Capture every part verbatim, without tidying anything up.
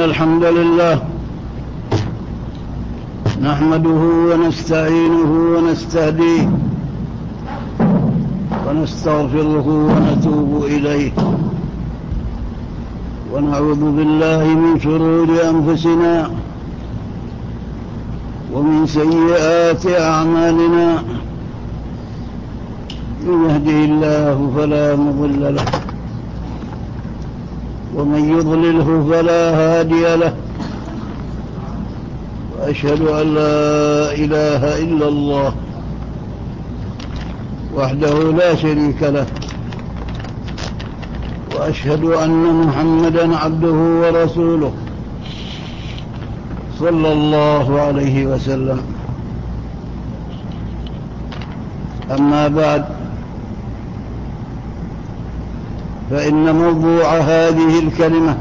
الحمد لله نحمده ونستعينه ونستهديه ونستغفره ونتوب إليه ونعوذ بالله من شرور أنفسنا ومن سيئات أعمالنا. من يهده الله فلا مضل له ومن يضلله فلا هادي له، وأشهد أن لا إله إلا الله وحده لا شريك له، وأشهد أن محمدًا عبده ورسوله صلى الله عليه وسلم. أما بعد، فإن موضوع هذه الكلمة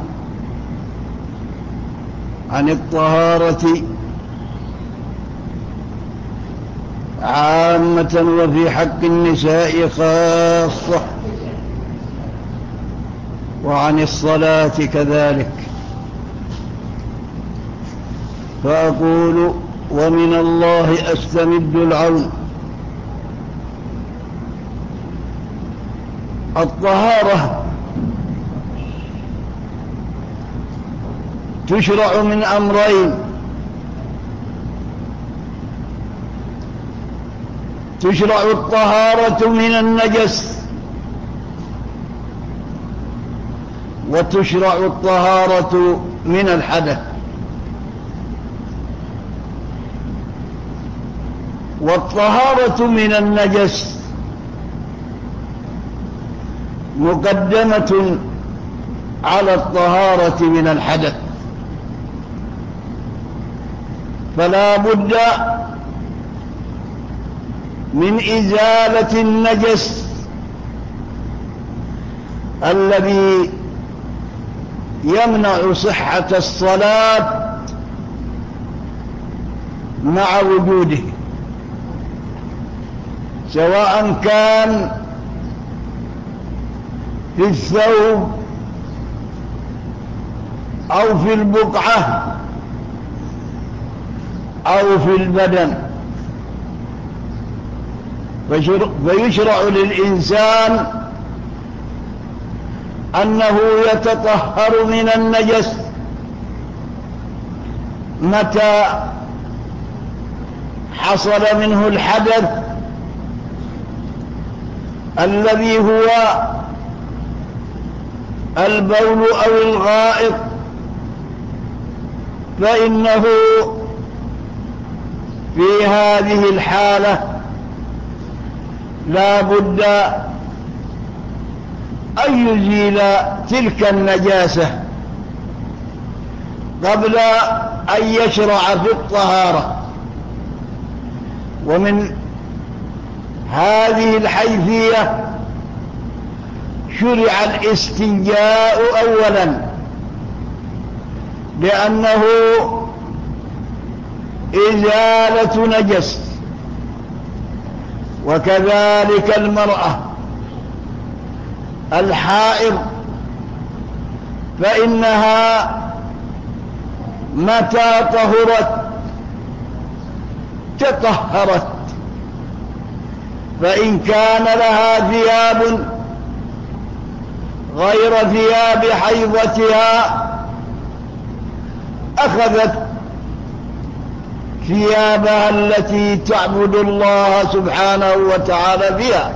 عن الطهارة عامة وفي حق النساء خاصة، وعن الصلاة كذلك. فأقول: ومن الله أستمد العون. الطهارة تشرع من أمرين: تشرع الطهارة من النجس، وتشرع الطهارة من الحدث. والطهارة من النجس مقدمة على الطهارة من الحدث، فلا بد من إزالة النجس الذي يمنع صحة الصلاة مع وجوده، سواء كان في الثوب أو في البقعة أو في البدن. فيشرع للإنسان أنه يتطهر من النجس متى حصل منه الحدث الذي هو البول أو الغائط، فإنه في هذه الحالة لا بد أن يزيل تلك النجاسة قبل أن يشرع في الطهارة. ومن هذه الحيثية شرع الاستنجاء أولا، لأنه إزالة نجس. وكذلك المرأة الحائض، فإنها متى طهرت تطهرت، فإن كان لها ثياب غير ثياب حيضتها أخذت ثيابها التي تعبد الله سبحانه وتعالى بها،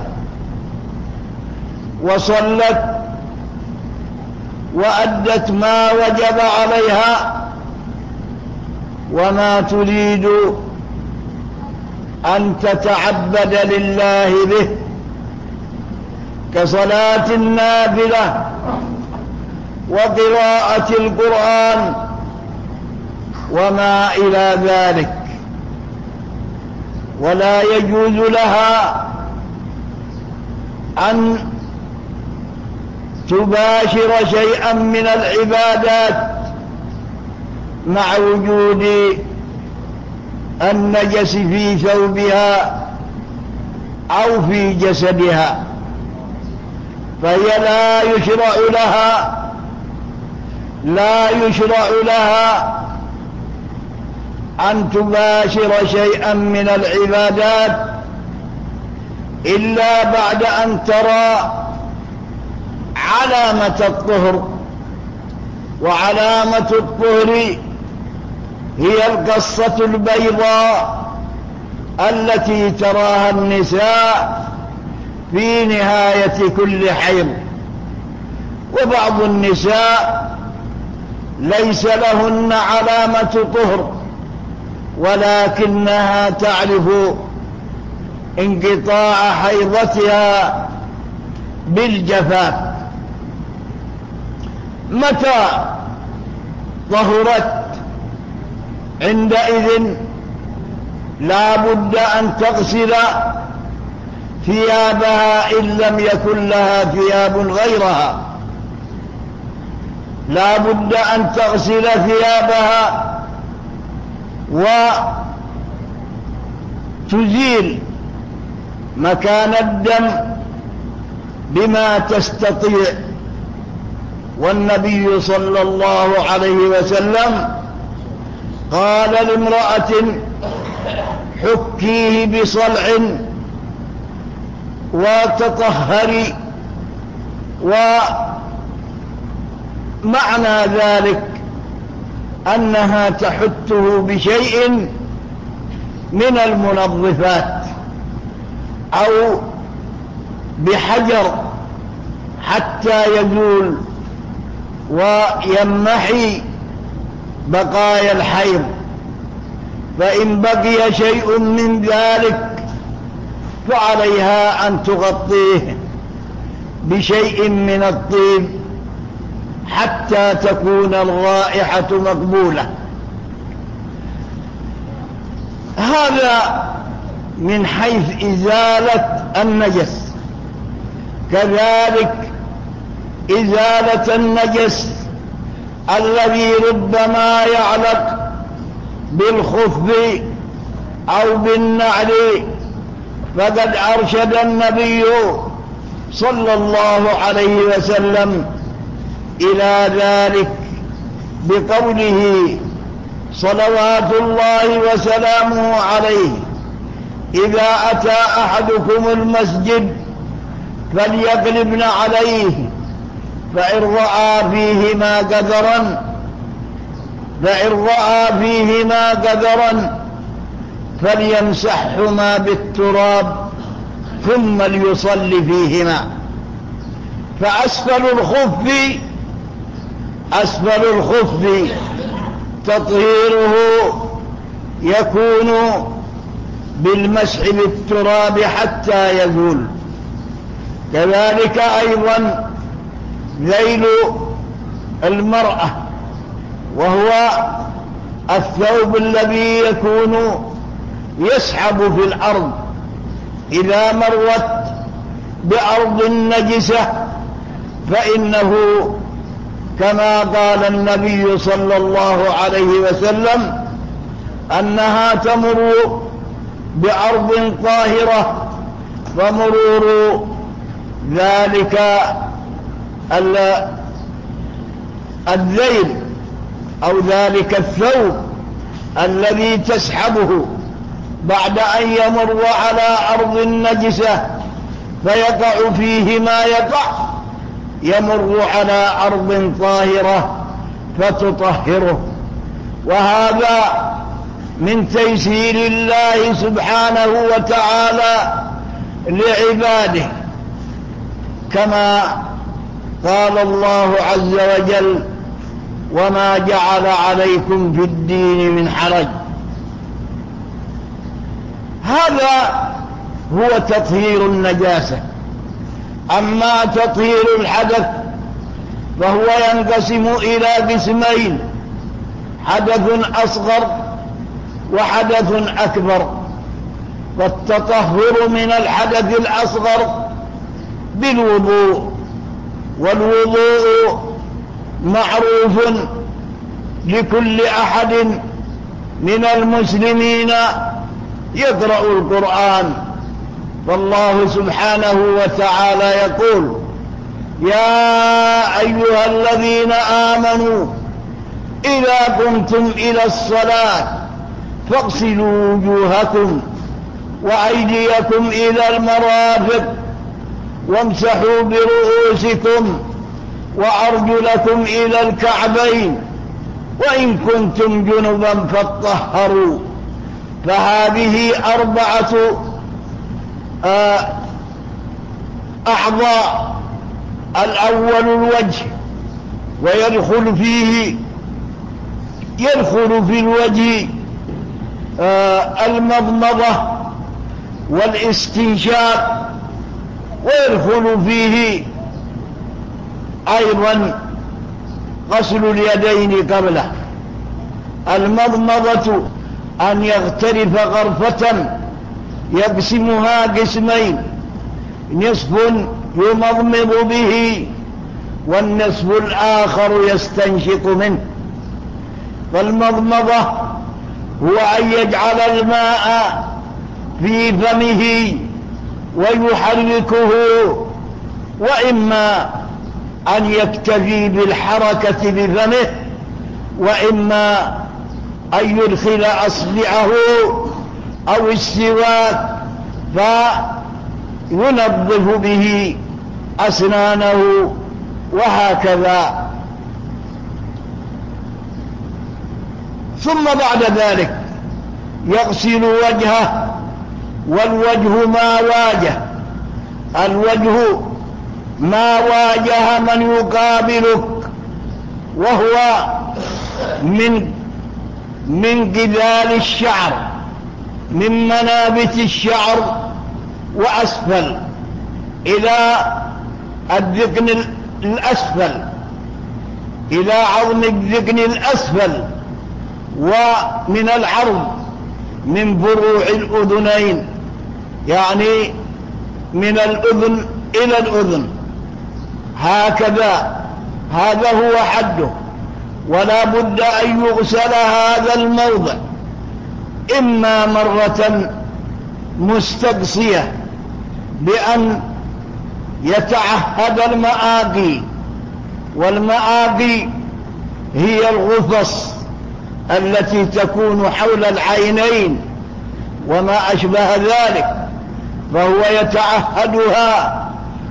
وصلت وأدت ما وجب عليها، وما تريد أن تتعبد لله به كصلاة النافلة وقراءة القرآن وما إلى ذلك. ولا يجوز لها أن تباشر شيئا من العبادات مع وجود النجس في ثوبها أو في جسدها، فهي لا يشرع لها لا يشرع لها أن تباشر شيئا من العبادات إلا بعد أن ترى علامة الطهر. وعلامة الطهر هي القصة البيضاء التي تراها النساء في نهاية كل حيض. وبعض النساء ليس لهن علامة طهر ولكنها تعرف انقطاع حيضتها بالجفاف. متى طهرت عندئذ لا بد أن تغسل ثيابها إن لم يكن لها ثياب غيرها، لا بد أن تغسل ثيابها وتزيل مكان الدم بما تستطيع. والنبي صلى الله عليه وسلم قال لامرأة حكيه بصلع وتطهري، ومعنى ذلك أنها تحته بشيء من المنظفات أو بحجر حتى يزول ويمحي بقايا الحيض. فإن بقي شيء من ذلك فعليها أن تغطيه بشيء من الطيب حتى تكون الرائحة مقبولة. هذا من حيث إزالة النجس. كذلك إزالة النجس الذي ربما يعلق بالخف أو بالنعل، فقد أرشد النبي صلى الله عليه وسلم إلى ذلك بقوله صلوات الله وسلامه عليه: إذا أتى أحدكم المسجد فليقلبن عليه، فإن رأى فيهما قدرا فإن رأى فيهما قدرا فليمسحهما بالتراب ثم ليصلي فيهما. فأسفل الخف أسفل الخف تطهيره يكون بالمسح بالتراب حتى يزول. كذلك أيضا ذيل المرأة، وهو الثوب الذي يكون يسحب في الأرض إذا مرت بأرض نجسة، فإنه كما قال النبي صلى الله عليه وسلم أنها تمر بأرض طاهرة، فمرور ذلك الذيل أو ذلك الثوب الذي تسحبه بعد أن يمر على أرض نجسة فيقع فيه ما يقع، يمر على أرض طاهرة فتطهره. وهذا من تيسير الله سبحانه وتعالى لعباده، كما قال الله عز وجل: وما جعل عليكم في الدين من حرج. هذا هو تطهير النجاسة. أما تطهير الحدث فهو ينقسم إلى قسمين: حدث أصغر وحدث أكبر. فالتطهر من الحدث الأصغر بالوضوء، والوضوء معروف لكل أحد من المسلمين يقرأ القرآن. فالله سبحانه وتعالى يقول: يا أيها الذين آمنوا إذا قمتم إلى الصلاة فاغسلوا وجوهكم وأيديكم إلى المرافق وامسحوا برؤوسكم وأرجلكم إلى الكعبين وإن كنتم جنبا فاطهروا. فهذه أربعة أعضاء. الأول الوجه، ويدخل فيه يدخل في الوجه المضمضة والاستنشاق، ويدخل فيه أيضا غسل اليدين قبله. المضمضة أن يغترف غرفة يقسمها قسمين، نصف يمضمض به والنصف الآخر يستنشق منه. فالمضمضة هو أن يجعل الماء في فمه ويحركه، وإما أن يكتفي بالحركة بفمه، وإما أن يدخل أصبعه أو السواك فينظف به أسنانه، وهكذا. ثم بعد ذلك يغسل وجهه، والوجه ما واجه. الوجه ما واجه من يقابلك، وهو من من قبال الشعر، من منابت الشعر وأسفل إلى الذقن الأسفل، إلى عظم الذقن الأسفل، ومن العرض من فروع الأذنين، يعني من الأذن إلى الأذن، هكذا. هذا هو حده. ولا بد أن يغسل هذا الموضع إما مرة مستقصية بأن يتعهد المآقي، والمآقي هي الغفص التي تكون حول العينين وما أشبه ذلك، فهو يتعهدها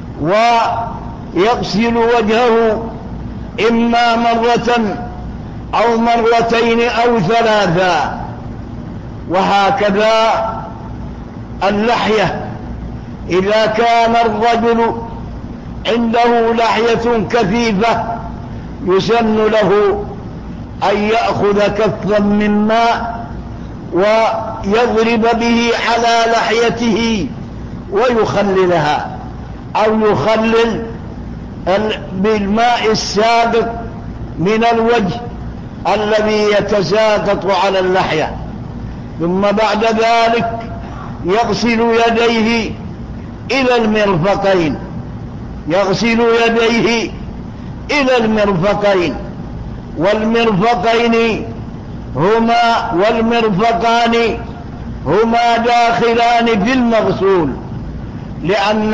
ويغسل وجهه إما مرة أو مرتين أو ثلاثا. وهكذا اللحية، إذا كان الرجل عنده لحية كثيفة يسن له أن يأخذ كفا من ماء ويضرب به على لحيته ويخللها، أو يخلل بالماء السابق من الوجه الذي يتساقط على اللحية. ثم بعد ذلك يغسل يديه إلى المرفقين، يغسل يديه إلى المرفقين، والمرفقين هما والمرفقان هما داخلان في المغسول، لأن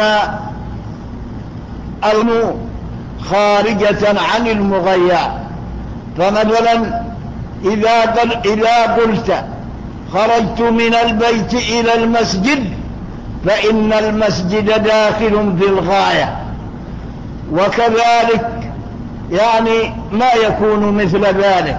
الم خارجة عن المغيا. فمثلا إذا قل إذا قلت خرجت من البيت إلى المسجد، فإن المسجد داخل في الغاية. وكذلك يعني ما يكون مثل ذلك.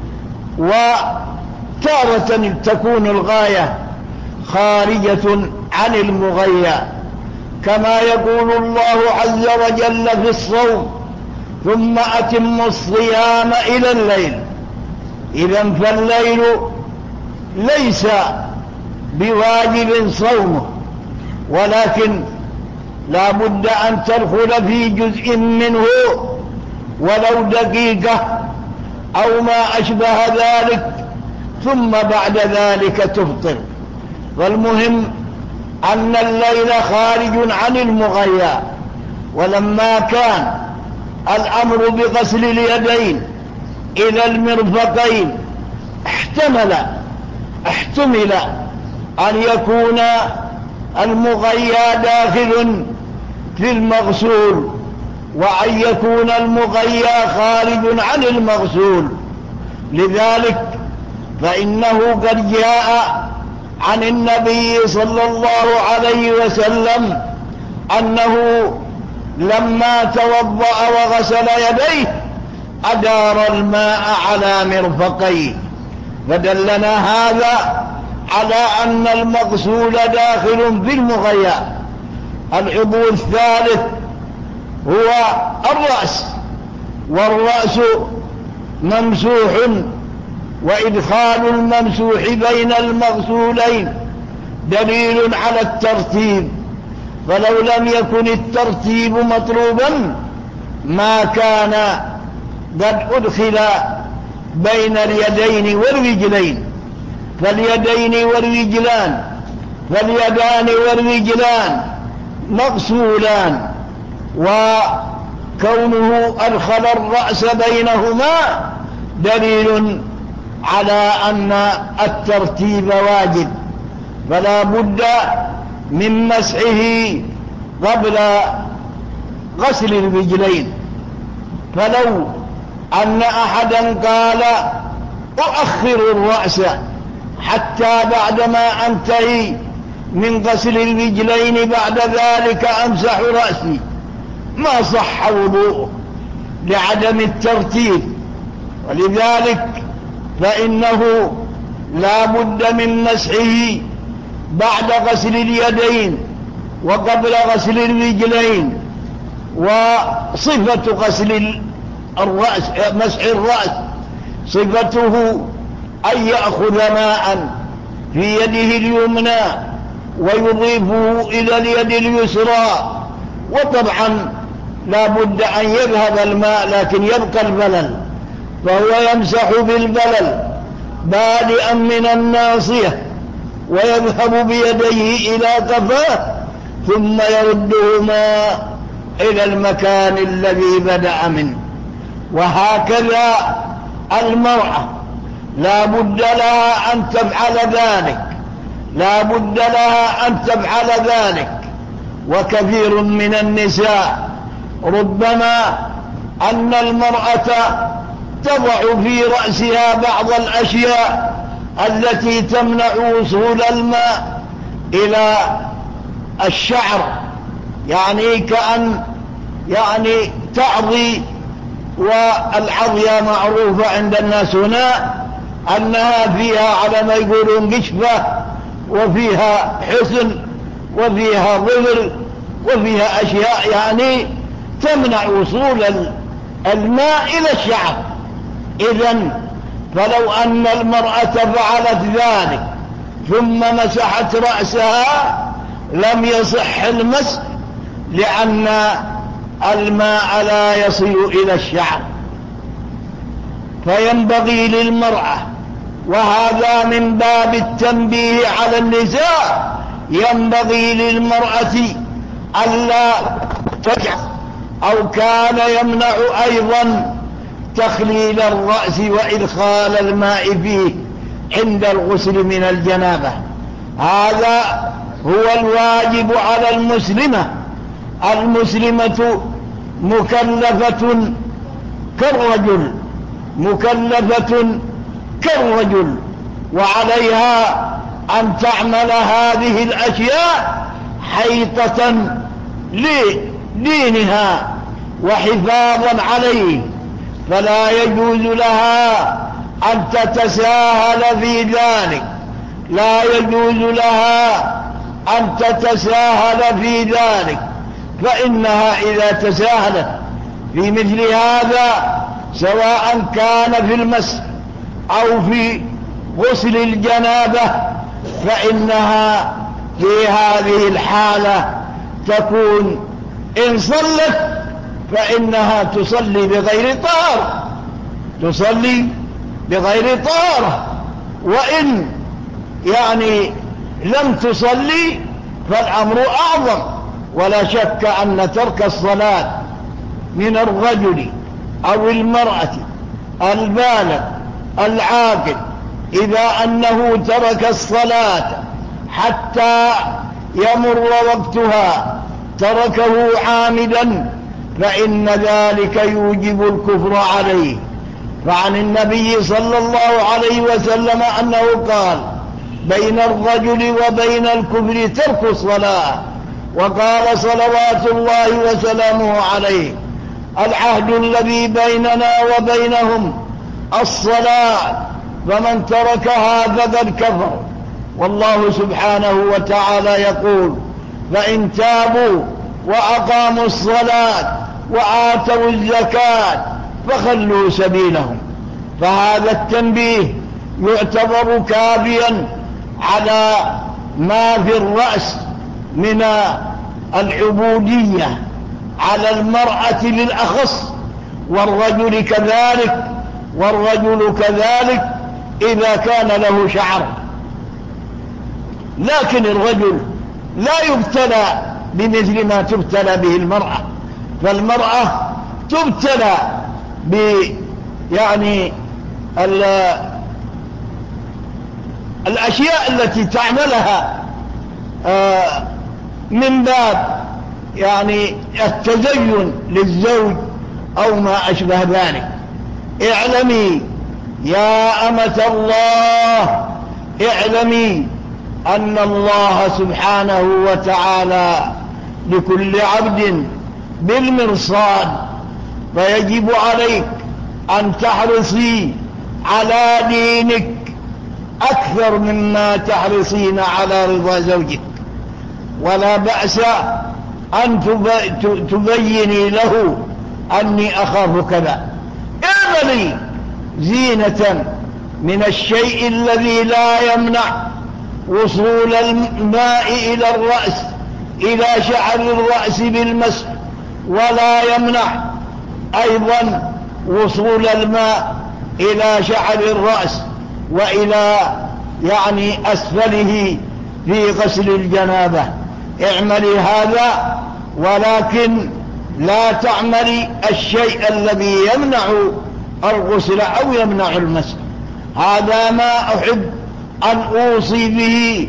وتارة تكون الغاية خارجة عن المغيا، كما يقول الله عز وجل في الصوم: ثم أتموا الصيام إلى الليل. إذن فالليل ليس بواجب صومه، ولكن لا بد أن تدخل في جزء منه ولو دقيقة أو ما أشبه ذلك، ثم بعد ذلك تفطر. والمهم أن الليل خارج عن المغيا. ولما كان الأمر بغسل اليدين إلى المرفقين احتمل احتمل أن يكون المغيا داخل في المغسول، وأن يكون المغيى خارج عن المغسول. لذلك فإنه قد جاء عن النبي صلى الله عليه وسلم أنه لما توضأ وغسل يديه أدار الماء على مرفقيه، فدلنا هذا على أن المغسول داخل في المغيى. العضو الثالث هو الرأس، والرأس ممسوح، وإدخال الممسوح بين المغسولين دليل على الترتيب، فلو لم يكن الترتيب مطلوبا ما كان قد أدخل بين اليدين والرجلين. فاليدين والرجلان فاليدان والرجلان مغسولان، وكونه أدخل الرأس بينهما دليل على أن الترتيب واجب، فلا بد من مسحه قبل غسل الرجلين. فلو أن أحدا قال أؤخر الرأس حتى بعدما أنتهي من غسل الرجلين بعد ذلك أمسح رأسي، ما صح وضوءه لعدم الترتيب. ولذلك فإنه لا بد من مسحه بعد غسل اليدين وقبل غسل الرجلين. وصفة غسل الرأس مسح الرأس صفته أن يأخذ ماء في يده اليمنى ويضيفه إلى اليد اليسرى، وطبعا لا بد أن يذهب الماء لكن يبقى البلل، فهو يمسح بالبلل بادئا من الناصية ويذهب بيديه إلى قفاه ثم يردهما إلى المكان الذي بدأ منه. وهكذا المرأة لا بد لها أن تفعل ذلك، لا بد لها أن تفعل ذلك. وكثير من النساء ربما أن المرأة تضع في رأسها بعض الأشياء التي تمنع وصول الماء إلى الشعر، يعني كأن يعني تعضي، والعضية معروفة عند الناس هنا أنها فيها على ما يقولون قشفة، وفيها حسن، وفيها ظل، وفيها أشياء يعني تمنع وصول الماء إلى الشعر. إذن فلو أن المرأة فعلت ذلك ثم مسحت رأسها لم يصح المسح، لأن الماء لا يصل إلى الشعر. فينبغي للمرأة، وهذا من باب التنبيه على النساء، ينبغي للمرأة ألا تجعل، أو كان يمنع أيضا تخليل الرأس وإدخال الماء فيه عند الغسل من الجنابة. هذا هو الواجب على المسلمة. المسلمة مكلفة كالرجل، مكلفة كالرجل، وعليها أن تعمل هذه الأشياء حيطة لدينها وحفاظا عليه، فلا يجوز لها أن تتساهل في ذلك، لا يجوز لها أن تتساهل في ذلك، فإنها إذا تساهلت في مثل هذا سواء كان في المسح أو في غسل الجنابة فإنها في هذه الحالة تكون إن صلت فإنها تصلي بغير طهارة، تصلي بغير طهارة. وإن يعني لم تصلي فالأمر أعظم. ولا شك أن ترك الصلاة من الرجل أو المرأة البالغ العاقل إذا أنه ترك الصلاة حتى يمر وقتها تركه عامدا فإن ذلك يوجب الكفر عليه. فعن النبي صلى الله عليه وسلم أنه قال: بين الرجل وبين الكفر ترك الصلاة. وقال صلوات الله وسلامه عليه: العهد الذي بيننا وبينهم الصلاة، فمن تركها فقد كفر. والله سبحانه وتعالى يقول: فإن تابوا وأقاموا الصلاة وآتوا الزكاة فخلوا سبيلهم. فهذا التنبيه يعتبر كافيا على ما في الرأس من العبودية على المرأة بالأخص، والرجل كذلك والرجل كذلك إذا كان له شعر. لكن الرجل لا يبتلى بمثل ما تبتلى به المرأة، فالمرأة تبتلى ب يعني الأشياء التي تعملها من باب يعني التزين للزوج أو ما أشبه ذلك. اعلمي يا أمة الله، اعلمي أن الله سبحانه وتعالى لكل عبد بالمرصاد، فيجب عليك أن تحرصي على دينك أكثر مما تحرصين على رضا زوجك. ولا بأس أن تبيني له أني أخاف كذا. اعملي زينة من الشيء الذي لا يمنع وصول الماء إلى الرأس، إلى شعر الرأس بالمسح، ولا يمنع أيضا وصول الماء إلى شعر الرأس وإلى يعني أسفله في غسل الجنابة. اعملي هذا، ولكن لا تعملي الشيء الذي يمنع الغسل أو يمنع المسح. هذا ما أحب أن أوصي به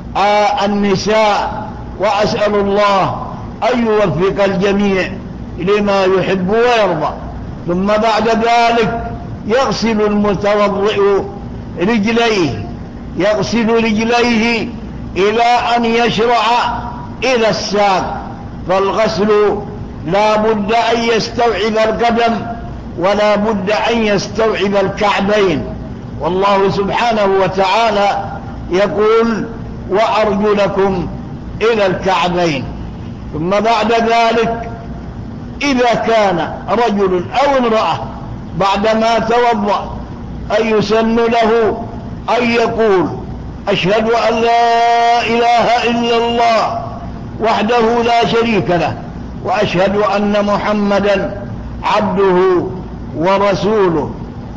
النساء، وأسأل الله أن يوفق الجميع لما يحب ويرضى. ثم بعد ذلك يغسل المتوضئ رجليه، يغسل رجليه إلى أن يشرع إلى الساق. فالغسل لا بد أن يستوعب القدم، ولا بد أن يستوعب الكعبين. والله سبحانه وتعالى يقول: وأرجلكم إلى الكعبين. ثم بعد ذلك إذا كان رجل أو امرأة بعدما توضأ أن يسن له أن يقول: أشهد أن لا إله إلا الله وحده لا شريك له، وأشهد أن محمدا عبده ورسوله.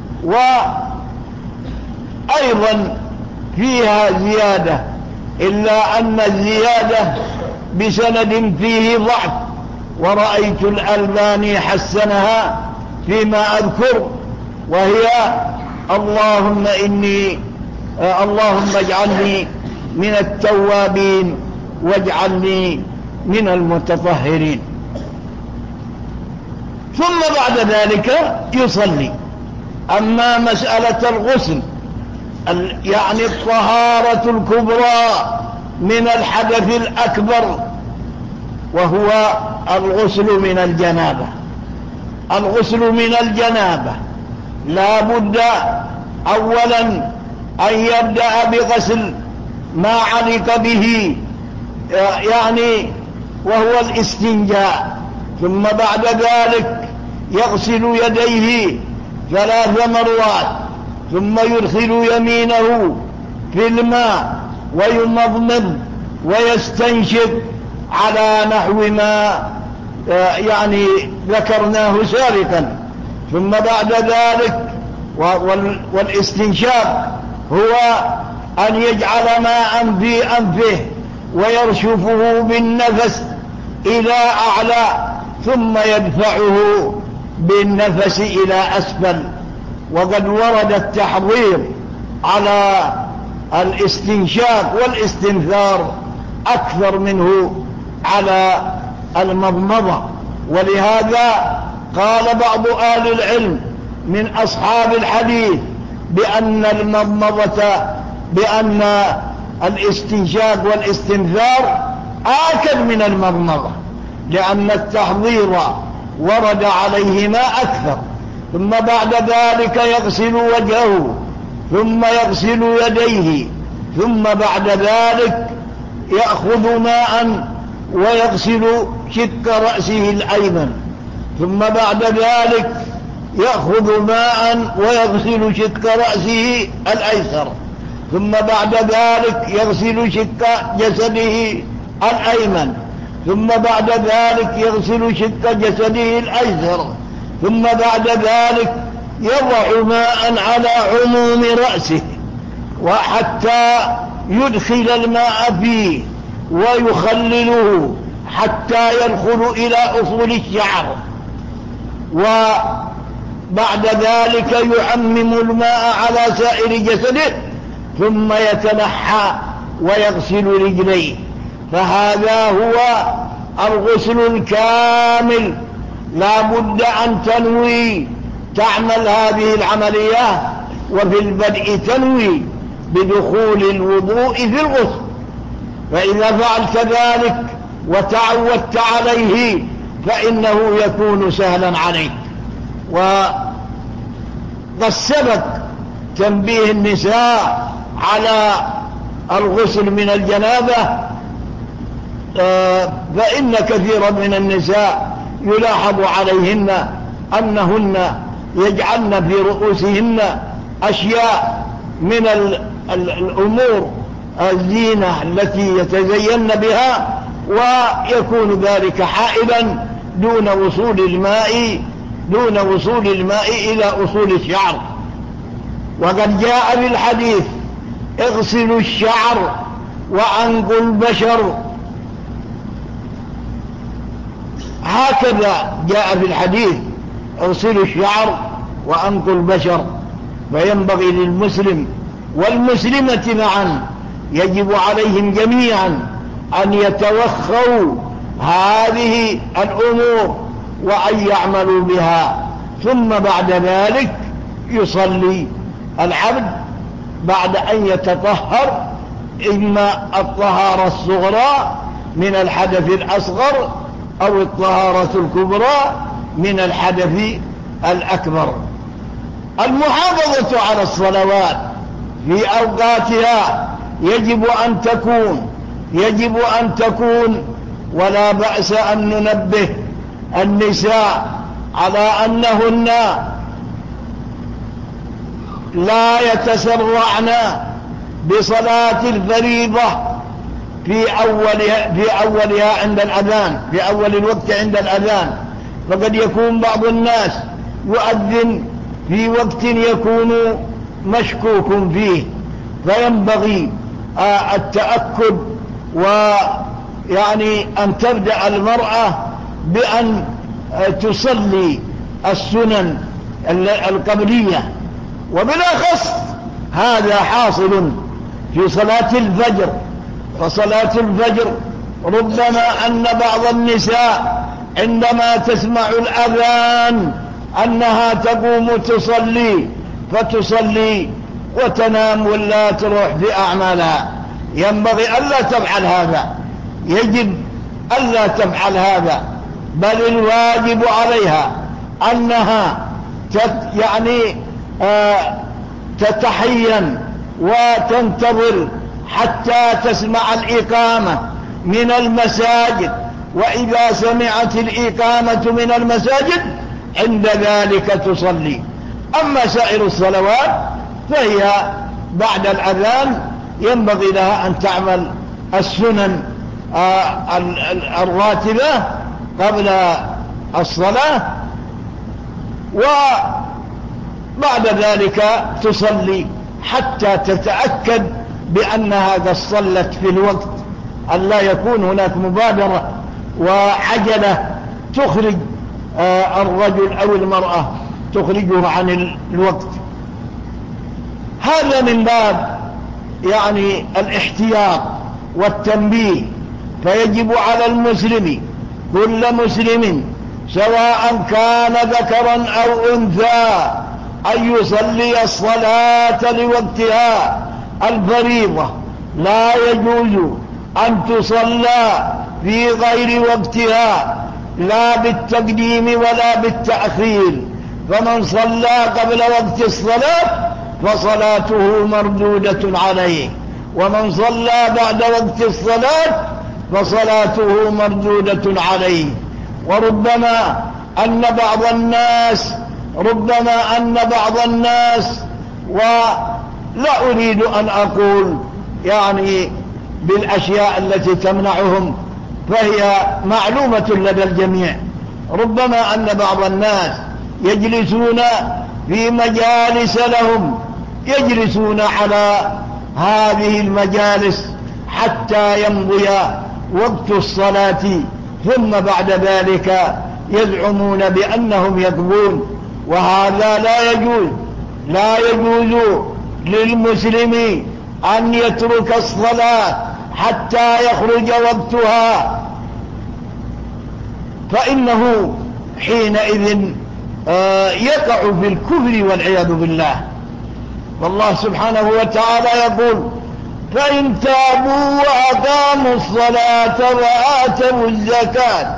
وأيضا فيها زيادة، إلا أن الزيادة بسند فيه ضعف، ورأيت الألباني حسنها فيما أذكر، وهي: اللهم إني آه اللهم اجعلني من التوابين واجعلني من المتطهرين. ثم بعد ذلك يصلي. أما مسألة الغسل يعني الطهارة الكبرى من الحدث الأكبر، وهو الغسل من الجنابة. الغسل من الجنابة لا بد أولا أن يبدأ بغسل ما علق به يعني وهو الاستنجاء. ثم بعد ذلك يغسل يديه ثلاث مرات، ثم يدخل يمينه في الماء ويمضمض ويستنشق على نحو ما يعني ذكرناه سابقا. ثم بعد ذلك والاستنشاق هو أن يجعل ماء في أنفه ويرشفه بالنفس إلى أعلى، ثم يدفعه بالنفس إلى أسفل. وقد ورد التحضير على الاستنشاق والاستنثار أكثر منه على المضمضة. ولهذا قال بعض أهل العلم من أصحاب الحديث بأن المضمضة بأن الاستنشاق والاستنثار آكد من المضمضة، لأن التحضير ورد عليهما أكثر. ثم بعد ذلك يغسل وجهه، ثم يغسل يديه، ثم بعد ذلك يأخذ ماء ويغسل شق رأسه الأيمن، ثم بعد ذلك يأخذ ماء ويغسل شق رأسه الأيسر، ثم بعد ذلك يغسل شق جسده الأيمن، ثم بعد ذلك يغسل شق جسده الأيسر، ثم بعد ذلك يضع ماء على عموم رأسه وحتى يدخل الماء فيه ويخلله حتى يدخل إلى أصول الشعر، وبعد ذلك يعمم الماء على سائر جسده، ثم يتنحى ويغسل رجليه. فهذا هو الغسل الكامل. لا بد أن تنوي تعمل هذه العملية، وفي البدء تنوي بدخول الوضوء في الغسل، فإذا فعلت ذلك وتعودت عليه فإنه يكون سهلا عليك. وقد سبق تنبيه النساء على الغسل من الجنابة، فإن كثيرا من النساء يلاحظ عليهن أنهن يجعلن في رؤوسهن أشياء من الأمور الزينة التي يتزين بها، ويكون ذلك حائلا دون وصول الماء دون وصول الماء إلى أصول الشعر. وقد جاء في الحديث اغسلوا الشعر وأنقوا البشر، هكذا جاء في الحديث اغسلوا الشعر وأنقوا البشر. فينبغي للمسلم والمسلمة معا، يجب عليهم جميعا أن يتوخوا هذه الأمور وأن يعملوا بها. ثم بعد ذلك يصلي العبد بعد أن يتطهر، إما الطهارة الصغرى من الحدث الأصغر أو الطهارة الكبرى من الحدث الأكبر. المحافظة على الصلوات في أوقاتها يجب أن تكون يجب أن تكون ولا بأس أن ننبه النساء على أنهن لا يتسرعن بصلاة الفريضة في أولها, في أولها عند الأذان، في أول الوقت عند الأذان. فقد يكون بعض الناس يؤذن في وقت يكون مشكوك فيه، فينبغي التأكد ويعني أن تبدأ المرأة بأن تصلي السنن القبلية، وبالأخص هذا حاصل في صلاة الفجر. فصلاة الفجر ربما أن بعض النساء عندما تسمع الأذان أنها تقوم تصلي فتصلي وتنام ولا تروح في أعمالها. ينبغي ألا تفعل هذا، يجب ألا تفعل هذا، بل الواجب عليها أنها تت يعني آه تتحين وتنتظر حتى تسمع الإقامة من المساجد، وإذا سمعت الإقامة من المساجد عند ذلك تصلي. أما سائر الصلوات فهي بعد الأذان ينبغي لها أن تعمل السنن الراتبة قبل الصلاة، وبعد ذلك تصلي حتى تتأكد بأنها قد صلت في الوقت، أن لا يكون هناك مبادرة وعجلة تخرج الرجل أو المرأة تخرجه عن الوقت. هذا من باب يعني الاحتياط والتنبيه. فيجب على المسلم كل مسلم سواء كان ذكرا أو أنثى أن يصلي الصلاة لوقتها. الفريضة لا يجوز أن تصلى في غير وقتها لا بالتقديم ولا بالتأخير، فمن صلى قبل وقت الصلاة فصلاته مردودة عليه، ومن صلى بعد وقت الصلاة فصلاته مردودة عليه. وربما أن بعض الناس ربما أن بعض الناس ولا أريد أن أقول يعني بالأشياء التي تمنعهم، فهي معلومة لدى الجميع، ربما أن بعض الناس يجلسون في مجالس لهم، يجلسون على هذه المجالس حتى يمضي وقت الصلاة، ثم بعد ذلك يزعمون بأنهم يقضون، وهذا لا يجوز. لا يجوز للمسلم أن يترك الصلاة حتى يخرج وقتها، فإنه حينئذ يقع في الكفر والعياذ بالله. والله سبحانه وتعالى يقول: فإن تابوا وأقاموا الصلاة وآتوا الزكاة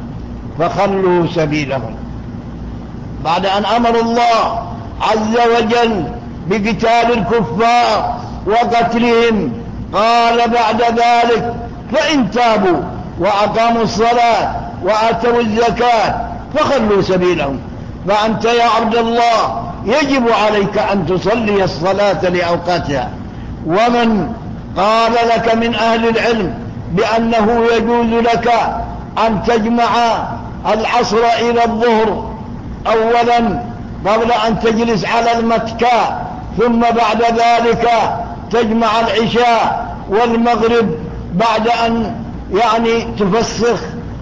فخلوا سبيلهم. بعد أن أمر الله عز وجل بقتال الكفار وقتلهم، قال بعد ذلك: فإن تابوا وأقاموا الصلاة وآتوا الزكاة فخلوا سبيلهم. فأنت يا عبد الله يجب عليك أن تصلي الصلاة لأوقاتها. ومن قال لك من أهل العلم بأنه يجوز لك أن تجمع العصر إلى الظهر أولا قبل أن تجلس على المتكى، ثم بعد ذلك تجمع العشاء والمغرب بعد أن يعني تفسخ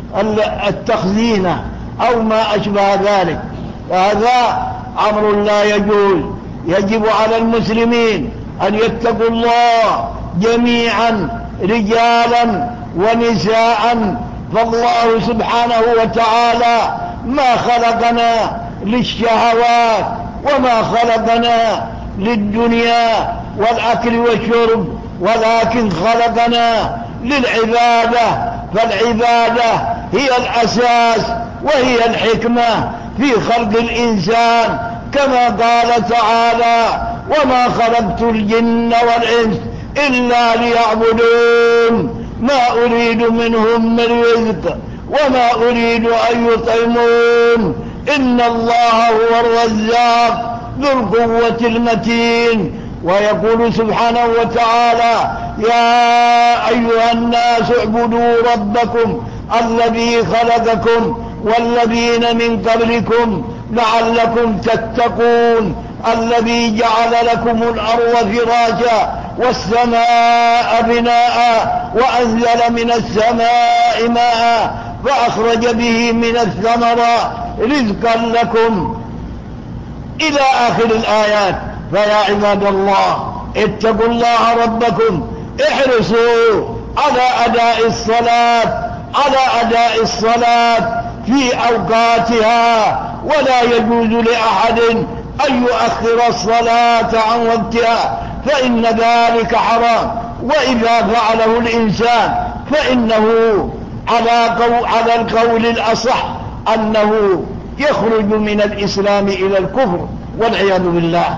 التخزينة أو ما أشبه ذلك، فهذا أمر لا يجوز. يجب على المسلمين أن يتقوا الله جميعا رجالا ونساء، فالله سبحانه وتعالى ما خلقنا للشهوات وما خلقنا للدنيا والأكل والشرب، ولكن خلقنا للعبادة، فالعبادة هي الأساس وهي الحكمة في خلق الإنسان، كما قال تعالى: وما خلقت الجن والإنس إلا ليعبدون ما أريد منهم من رزق وما أريد أن يطعمون إن الله هو الرزاق ذو القوة المتين. ويقول سبحانه وتعالى: يا أيها الناس اعبدوا ربكم الذي خلقكم والذين من قبلكم لعلكم تتقون الذي جعل لكم الأرض فراشا والسماء بناء وأنزل من السماء ماء فأخرج به من الثمرات رزقا لكم إلى آخر الآيات. فيا عباد الله اتقوا الله ربكم، احرصوا على أداء الصلاة على أداء الصلاة في أوقاتها، ولا يجوز لأحد أن يؤخر الصلاة عن وقتها، فإن ذلك حرام. وإذا فعله الإنسان فإنه على قول على القول الأصح أنه يخرج من الإسلام إلى الكفر والعياذ بالله.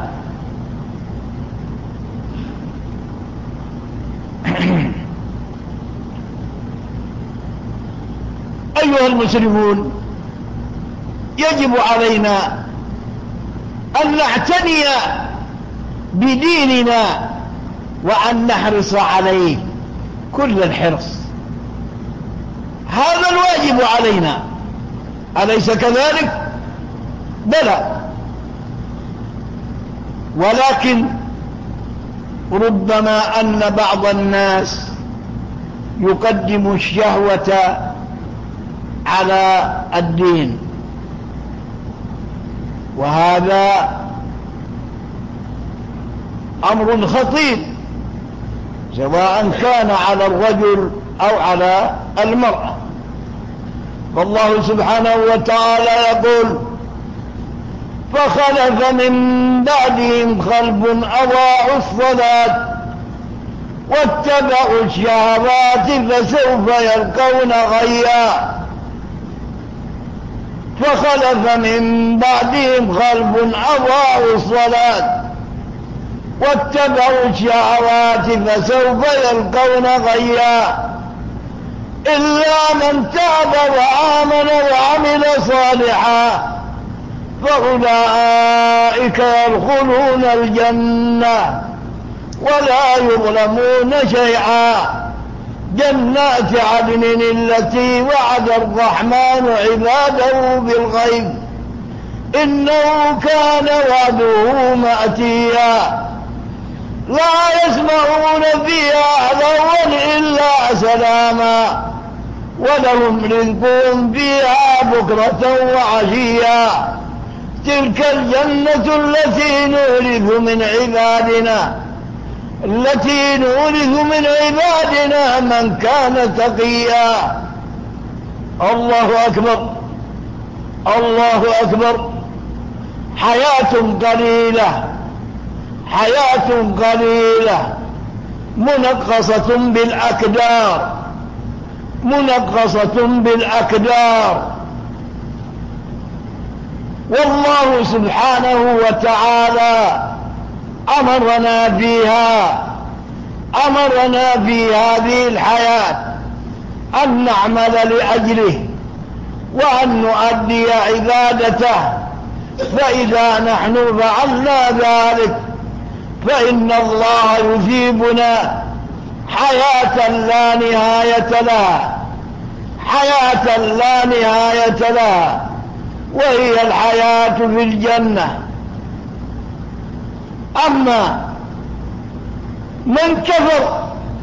أيها المسلمون، يجب علينا أن نعتني بديننا وأن نحرص عليه كل الحرص، هذا الواجب علينا، أليس كذلك؟ بلى، ولكن ربما أن بعض الناس يقدم الشهوة على الدين، وهذا أمر خطير سواء كان على الرجل أو على المرأة. فالله سبحانه وتعالى يقول: فخلف من بعدهم خلف أضاعوا الصلاة واتبعوا الشهوات فسوف يلقون غيا. فخلف من بعدهم خلف أضاعوا الصلاة واتبعوا الشهوات فسوف يلقون غيا إلا من تاب وآمن وعمل صالحا فأولئك يدخلون الجنة ولا يظلمون شيئا. جنات عدن التي وعد الرحمن عباده بالغيب إنه كان وعده مأتيا. لا يسمعون فيها لغوا إلا سلاما ولهم رزقهم فيها بكرة وعشيا. تلك الجنة التي نورث من عبادنا التي نورث من عبادنا من كان تقيا. الله أكبر الله أكبر. حياة قليلة حياة قليلة منقصة بالأكدار منقصة بالأكدار. والله سبحانه وتعالى أمرنا فيها أمرنا في هذه الحياة أن نعمل لأجله وأن نؤدي عبادته. فإذا نحن فعلنا ذلك فإن الله يثيبنا حياة لا نهاية لها حياة لا نهاية لها وهي الحياة في الجنة. أما من كفر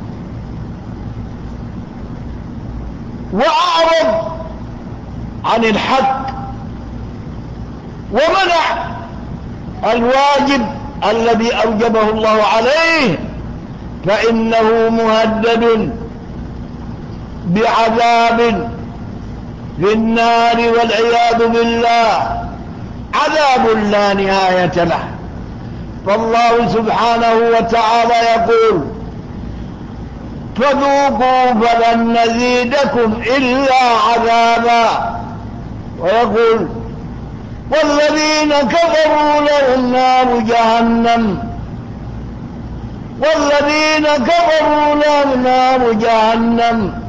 وأعرض عن الحق ومنع الواجب الذي أوجبه الله عليه فإنه مهدد بعذاب في النار والعياذ بالله، عذاب لا نهاية له. فالله سبحانه وتعالى يقول: فذوقوا فلن نزيدكم إلا عذابا. ويقول: والذين كفروا لهم نار جهنم والذين كفروا لهم نار جهنم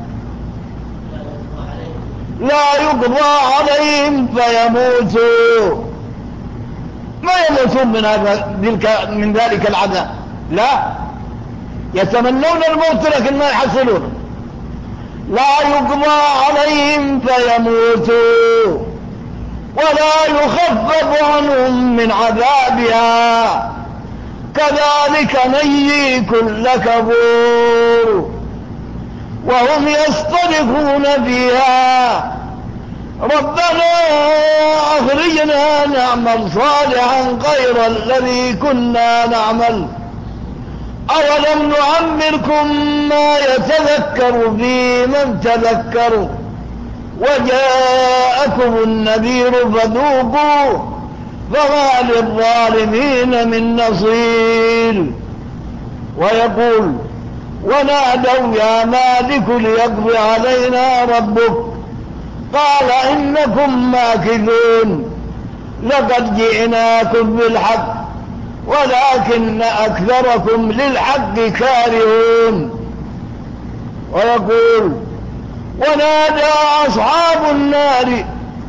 لا يقضى عليهم فيموتوا. ما يموتون من هذا من ذلك العذاب، لا، يتمنون الموت لكن ما يحصلون. لا يقضى عليهم فيموتوا ولا يخفف عنهم من عذابها كذلك نجزي كل كفور. وهم يصطرخون فيها: ربنا أخرجنا نعمل صالحا غير الذي كنا نعمل أولم نعمركم ما يتذكر فيه من تذكروا وجاءكم النذير فذوقوا فما للظالمين من نصير. ويقول: ونادوا يا مالك ليقضي علينا ربك قال إنكم ماكثون لقد جئناكم بالحق ولكن أكثركم للحق كارهون. ويقول: ونادى أصحاب النار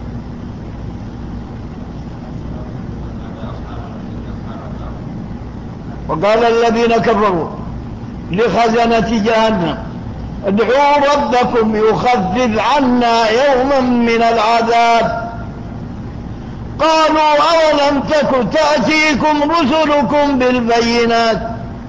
وقال الذين كفروا لخزنة جهنم ادعوا ربكم يخفف عنا يوما من العذاب قالوا أولم تك تأتيكم رسلكم بالبينات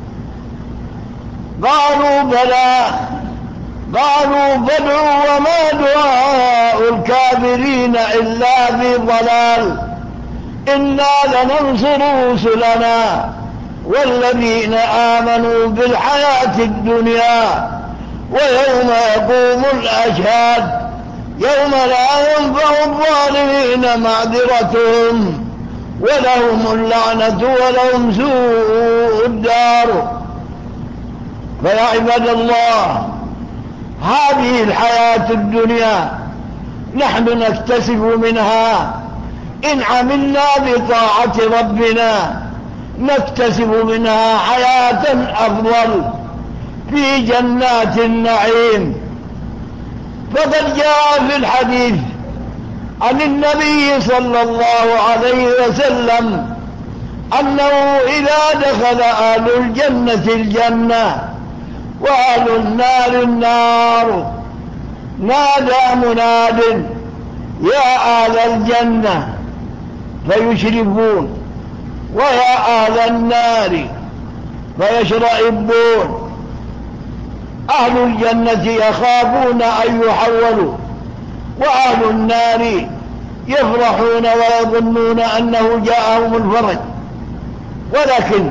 قالوا بلى قالوا فادعوا وما دعاء الكافرين إلا في ضلال إنا لننصر رسلنا والذين آمنوا بالحياة الدنيا ويوم يقوم الأشهاد يوم لا ينفع الظالمين معذرتهم ولهم اللعنة ولهم سوء الدار. فيا عباد الله، هذه الحياة الدنيا نحن نكتسب منها إن عملنا بطاعة ربنا، نكتسب منها حياة أفضل في جنات النعيم. فقد جاء في الحديث عن النبي صلى الله عليه وسلم أنه إذا دخل أهل الجنة الجنة وأهل النار النار نادى مناد يا أهل الجنة فيشرفون ويا أهل النار فيشرئبون. أهل الجنة يخافون أن يحولوا وأهل النار يفرحون ويظنون أنه جاءهم الفرج. ولكن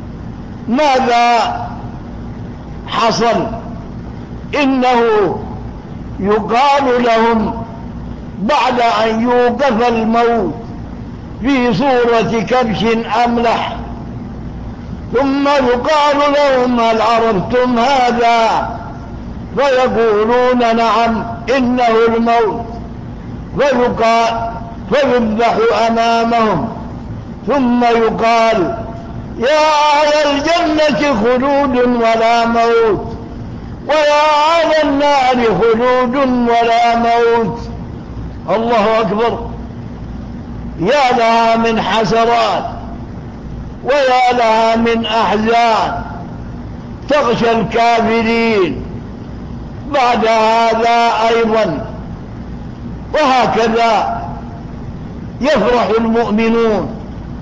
ماذا حصل؟ إنه يقال لهم بعد أن يوقف الموت في صورة كبش أملح ثم يقال لهم هل عرفتم هذا؟ فيقولون نعم إنه الموت. فيقال فيذبح أمامهم ثم يقال يا أهل الجنة خلود ولا موت ويا أهل النار خلود ولا موت. الله أكبر. يا لها من حسرات ويا لها من أحزان تغشى الكافرين بعد هذا أيضا. وهكذا يفرح المؤمنون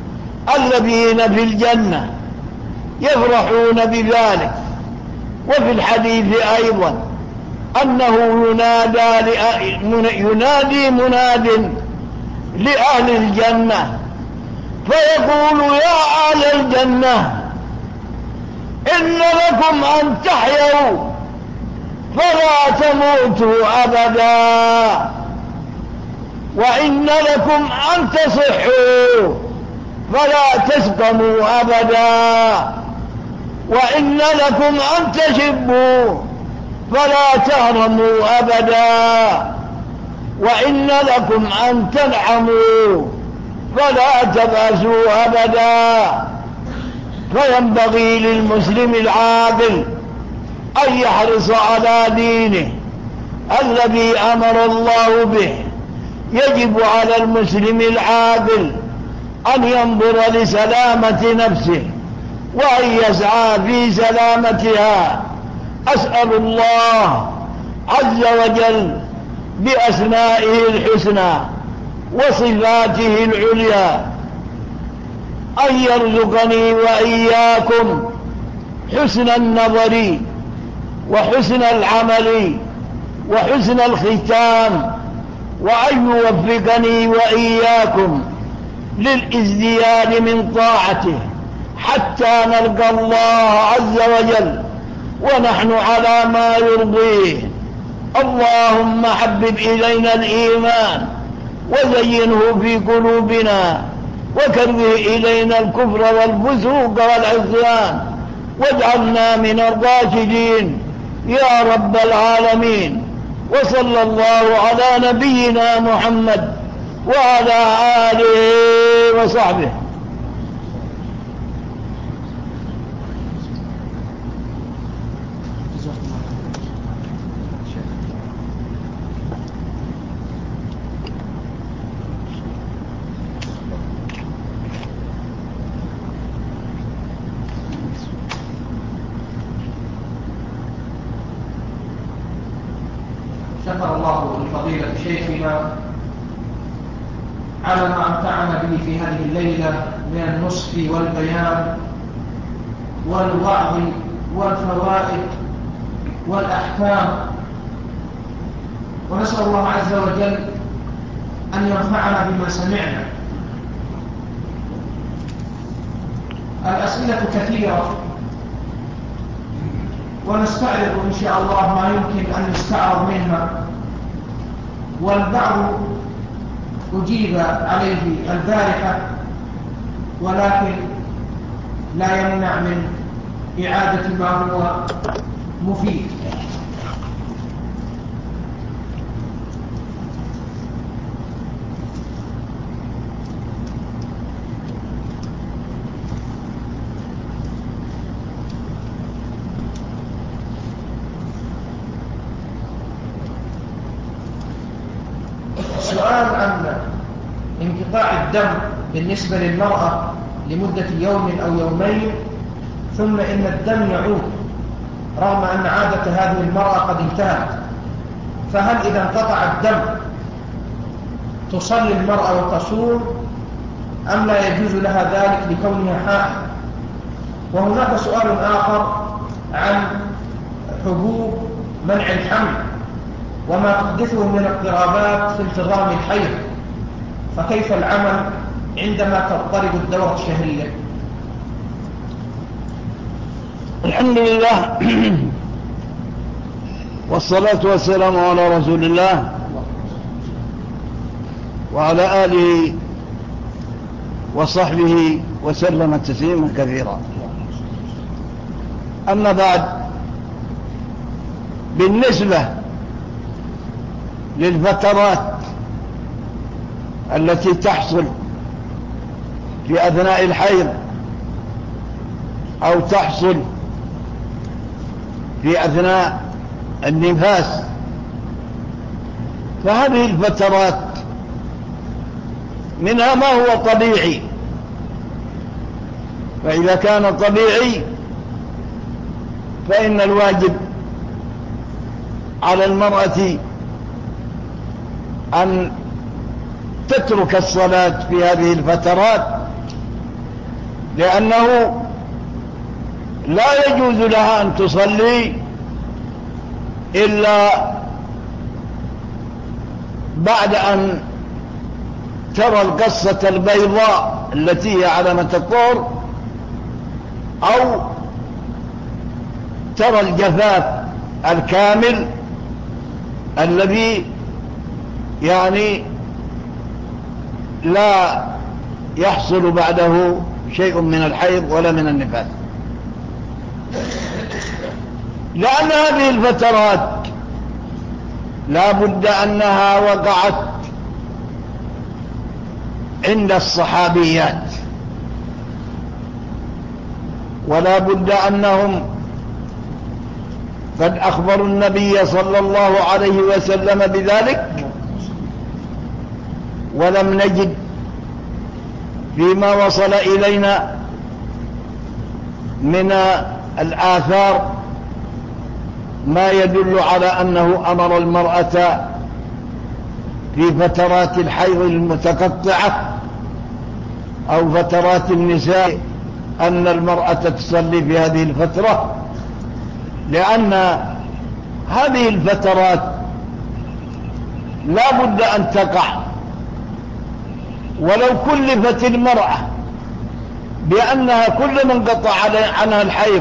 الذين في الجنة يفرحون بذلك. وفي الحديث أيضا أنه ينادى ينادي مناد لأهل الجنة فيقول يا أهل الجنة إن لكم أن تحيوا فلا تموتوا أبدا وإن لكم أن تصحوا فلا تسقموا أبدا وإن لكم أن تشبوا فلا تهرموا أبدا وإن لكم أن تنعموا فلا تبأسوا أبدا. فينبغي للمسلم العاقل أن يحرص على دينه الذي أمر الله به. يجب على المسلم العاقل أن ينظر لسلامة نفسه وأن يسعى في سلامتها. أسأل الله عز وجل بأسمائه الحسنى وصفاته العليا أن يرزقني وإياكم حسن النظر وحسن العمل وحسن الختام، وأن يوفقني وإياكم للازدياد من طاعته حتى نلقى الله عز وجل ونحن على ما يرضيه. اللهم حبب إلينا الإيمان وزينه في قلوبنا وكره إلينا الكفر والفسوق والعصيان واجعلنا من الراشدين يا رب العالمين. وصلى الله على نبينا محمد وعلى آله وصحبه. شكر الله لفضيلة شيخنا على ما أمتعنا به في هذه الليلة من النصح والبيان والوعظ والفوائد والأحكام، ونسأل الله عز وجل أن ينفعنا بما سمعنا. الأسئلة كثيرة ونستعرض إن شاء الله ما يمكن أن نستعرض منها. والبعض أجيب عليه البارحة، ولكن لا يمنع من إعادة ما هو مفيد. سؤال عن انقطاع الدم بالنسبة للمرأة لمدة يوم أو يومين، ثم إن الدم يعود رغم أن عادة هذه المرأة قد انتهت، فهل إذا انقطع الدم تصلي المرأة وتصوم أم لا يجوز لها ذلك لكونها حائض؟ وهناك سؤال آخر عن حبوب منع الحمل وما تحدثه من اضطرابات في انتظام الحيض، فكيف العمل عندما تضطرب الدورة الشهرية؟ الحمد لله والصلاة والسلام على رسول الله وعلى آله وصحبه وسلم تسليما كثيرا. أما بعد، بالنسبة للفترات التي تحصل في أثناء الحيض أو تحصل في أثناء النفاس، فهذه الفترات منها ما هو طبيعي، فإذا كان طبيعي فإن الواجب على المرأة أن تترك الصلاة في هذه الفترات، لأنه لا يجوز لها أن تصلي إلا بعد أن ترى القصة البيضاء التي هي علامة الطهر، أو ترى الجفاف الكامل الذي يعني لا يحصل بعده شيء من الحيض ولا من النفاس، لأن هذه الفترات لا بد أنها وقعت عند الصحابيات، ولا بد أنهم قد أخبروا النبي صلى الله عليه وسلم بذلك، ولم نجد فيما وصل إلينا من الآثار ما يدل على أنه أمر المرأة في فترات الحيض المتقطعة أو فترات النساء أن المرأة تصلي في هذه الفترة، لأن هذه الفترات لا بد أن تقع، ولو كلفت المرأة بأنها كل من قطع عنها الحيض،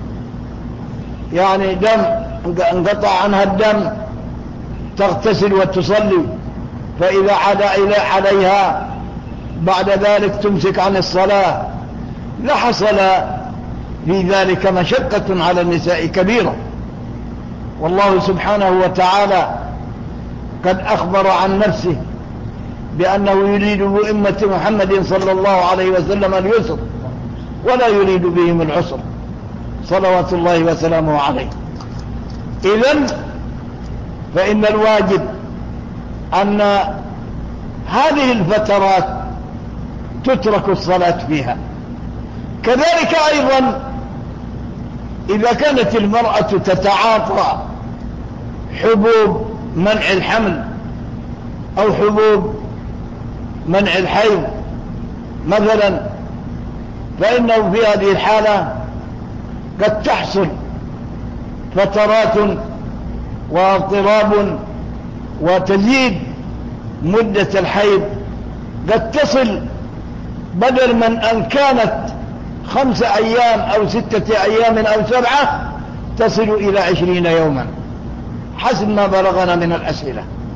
يعني دم انقطع عنها الدم، تغتسل وتصلي، فإذا عاد عليها بعد ذلك تمسك عن الصلاة، لحصل في ذلك مشقة على النساء كبيرة. والله سبحانه وتعالى قد أخبر عن نفسه بأنه يريد بأمة محمد صلى الله عليه وسلم اليسر ولا يريد بهم العسر، صلوات الله وسلامه عليه. إذن فإن الواجب أن هذه الفترات تترك الصلاة فيها. كذلك أيضا إذا كانت المرأة تتعاطى حبوب منع الحمل أو حبوب منع الحيض مثلا، فإنه في هذه الحالة قد تحصل فترات واضطراب وتزيد مدة الحيض، قد تصل بدل من أن كانت خمس أيام أو ستة أيام أو سبعة تصل إلى عشرين يوما حسب ما بلغنا من الأسئلة.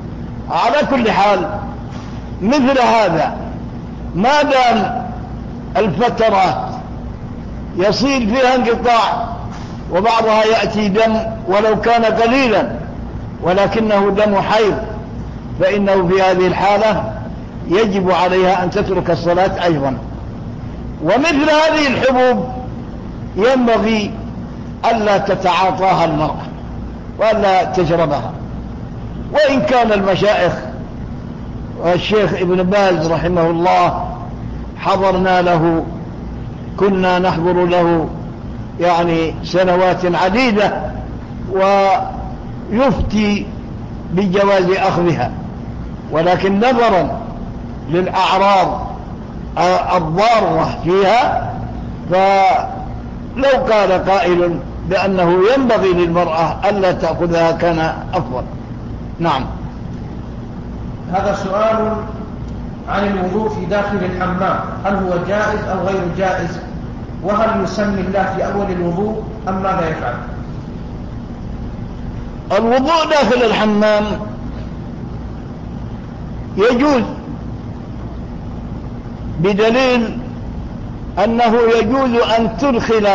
على كل حال مثل هذا ما دام الفترات يصير فيها انقطاع وبعضها يأتي دم ولو كان قليلا ولكنه دم حيض، فإنه في هذه الحالة يجب عليها أن تترك الصلاة أيضا. ومثل هذه الحبوب ينبغي ألا تتعاطاها المرأة وألا تشربها، وإن كان المشايخ والشيخ ابن باز رحمه الله حضرنا له، كنا نحضر له يعني سنوات عديدة ويفتي بجواز أخذها، ولكن نظرا للأعراض الضارة فيها فلو قال قائل بأنه ينبغي للمرأة ألا تأخذها كان أفضل. نعم. هذا سؤال عن الوضوء في داخل الحمام، هل هو جائز أو غير جائز؟ وهل يسمي الله في أول الوضوء أم ماذا يفعل؟ الوضوء داخل الحمام يجوز بدليل أنه يجوز أن تدخل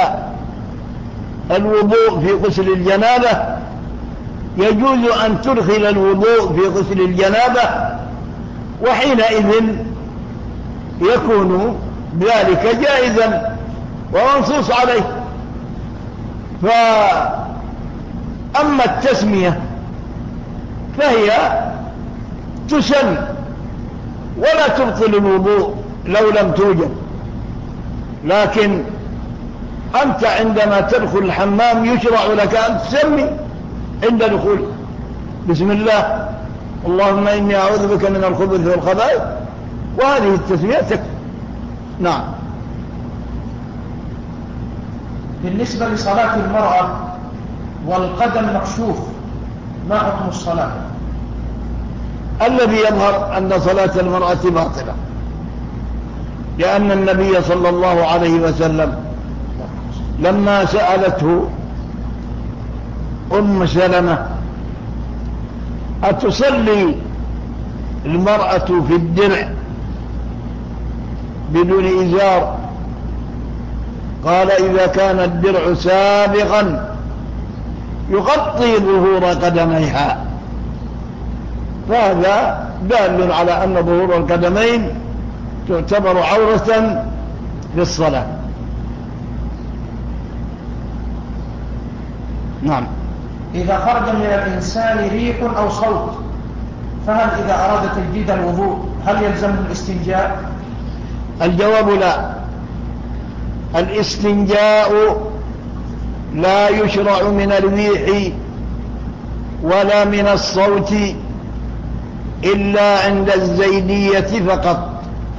الوضوء في غسل الجنابة، يجوز أن تدخل الوضوء في غسل الجنابة، وحينئذ يكون ذلك جائزا ومنصوص عليه. فأما التسمية فهي تسن ولا تبطل الوضوء لو لم توجد، لكن أنت عندما تدخل الحمام يشرع لك أن تسمي عند دخول بسم الله اللهم إني أعوذ بك من الخبث والخبائث، وهذه التسمية تكفي. نعم. بالنسبة لصلاة المرأة والقدم مكشوف ما حكم الصلاة؟ الذي يظهر أن صلاة المرأة باطلة، لأن النبي صلى الله عليه وسلم لما سألته أم سلمة أتصلي المرأة في الدرع بدون إزار؟ قال إذا كان الدرع سابغا يغطي ظهور قدميها، فهذا دال على أن ظهور القدمين تعتبر عورة في الصلاة. نعم. إذا خرج من الإنسان ريح أو صوت فهل إذا أراد تجديد الوضوء هل يلزمه الاستنجاء؟ الجواب لا. الاستنجاء لا يشرع من الريح ولا من الصوت إلا عند الزيدية فقط.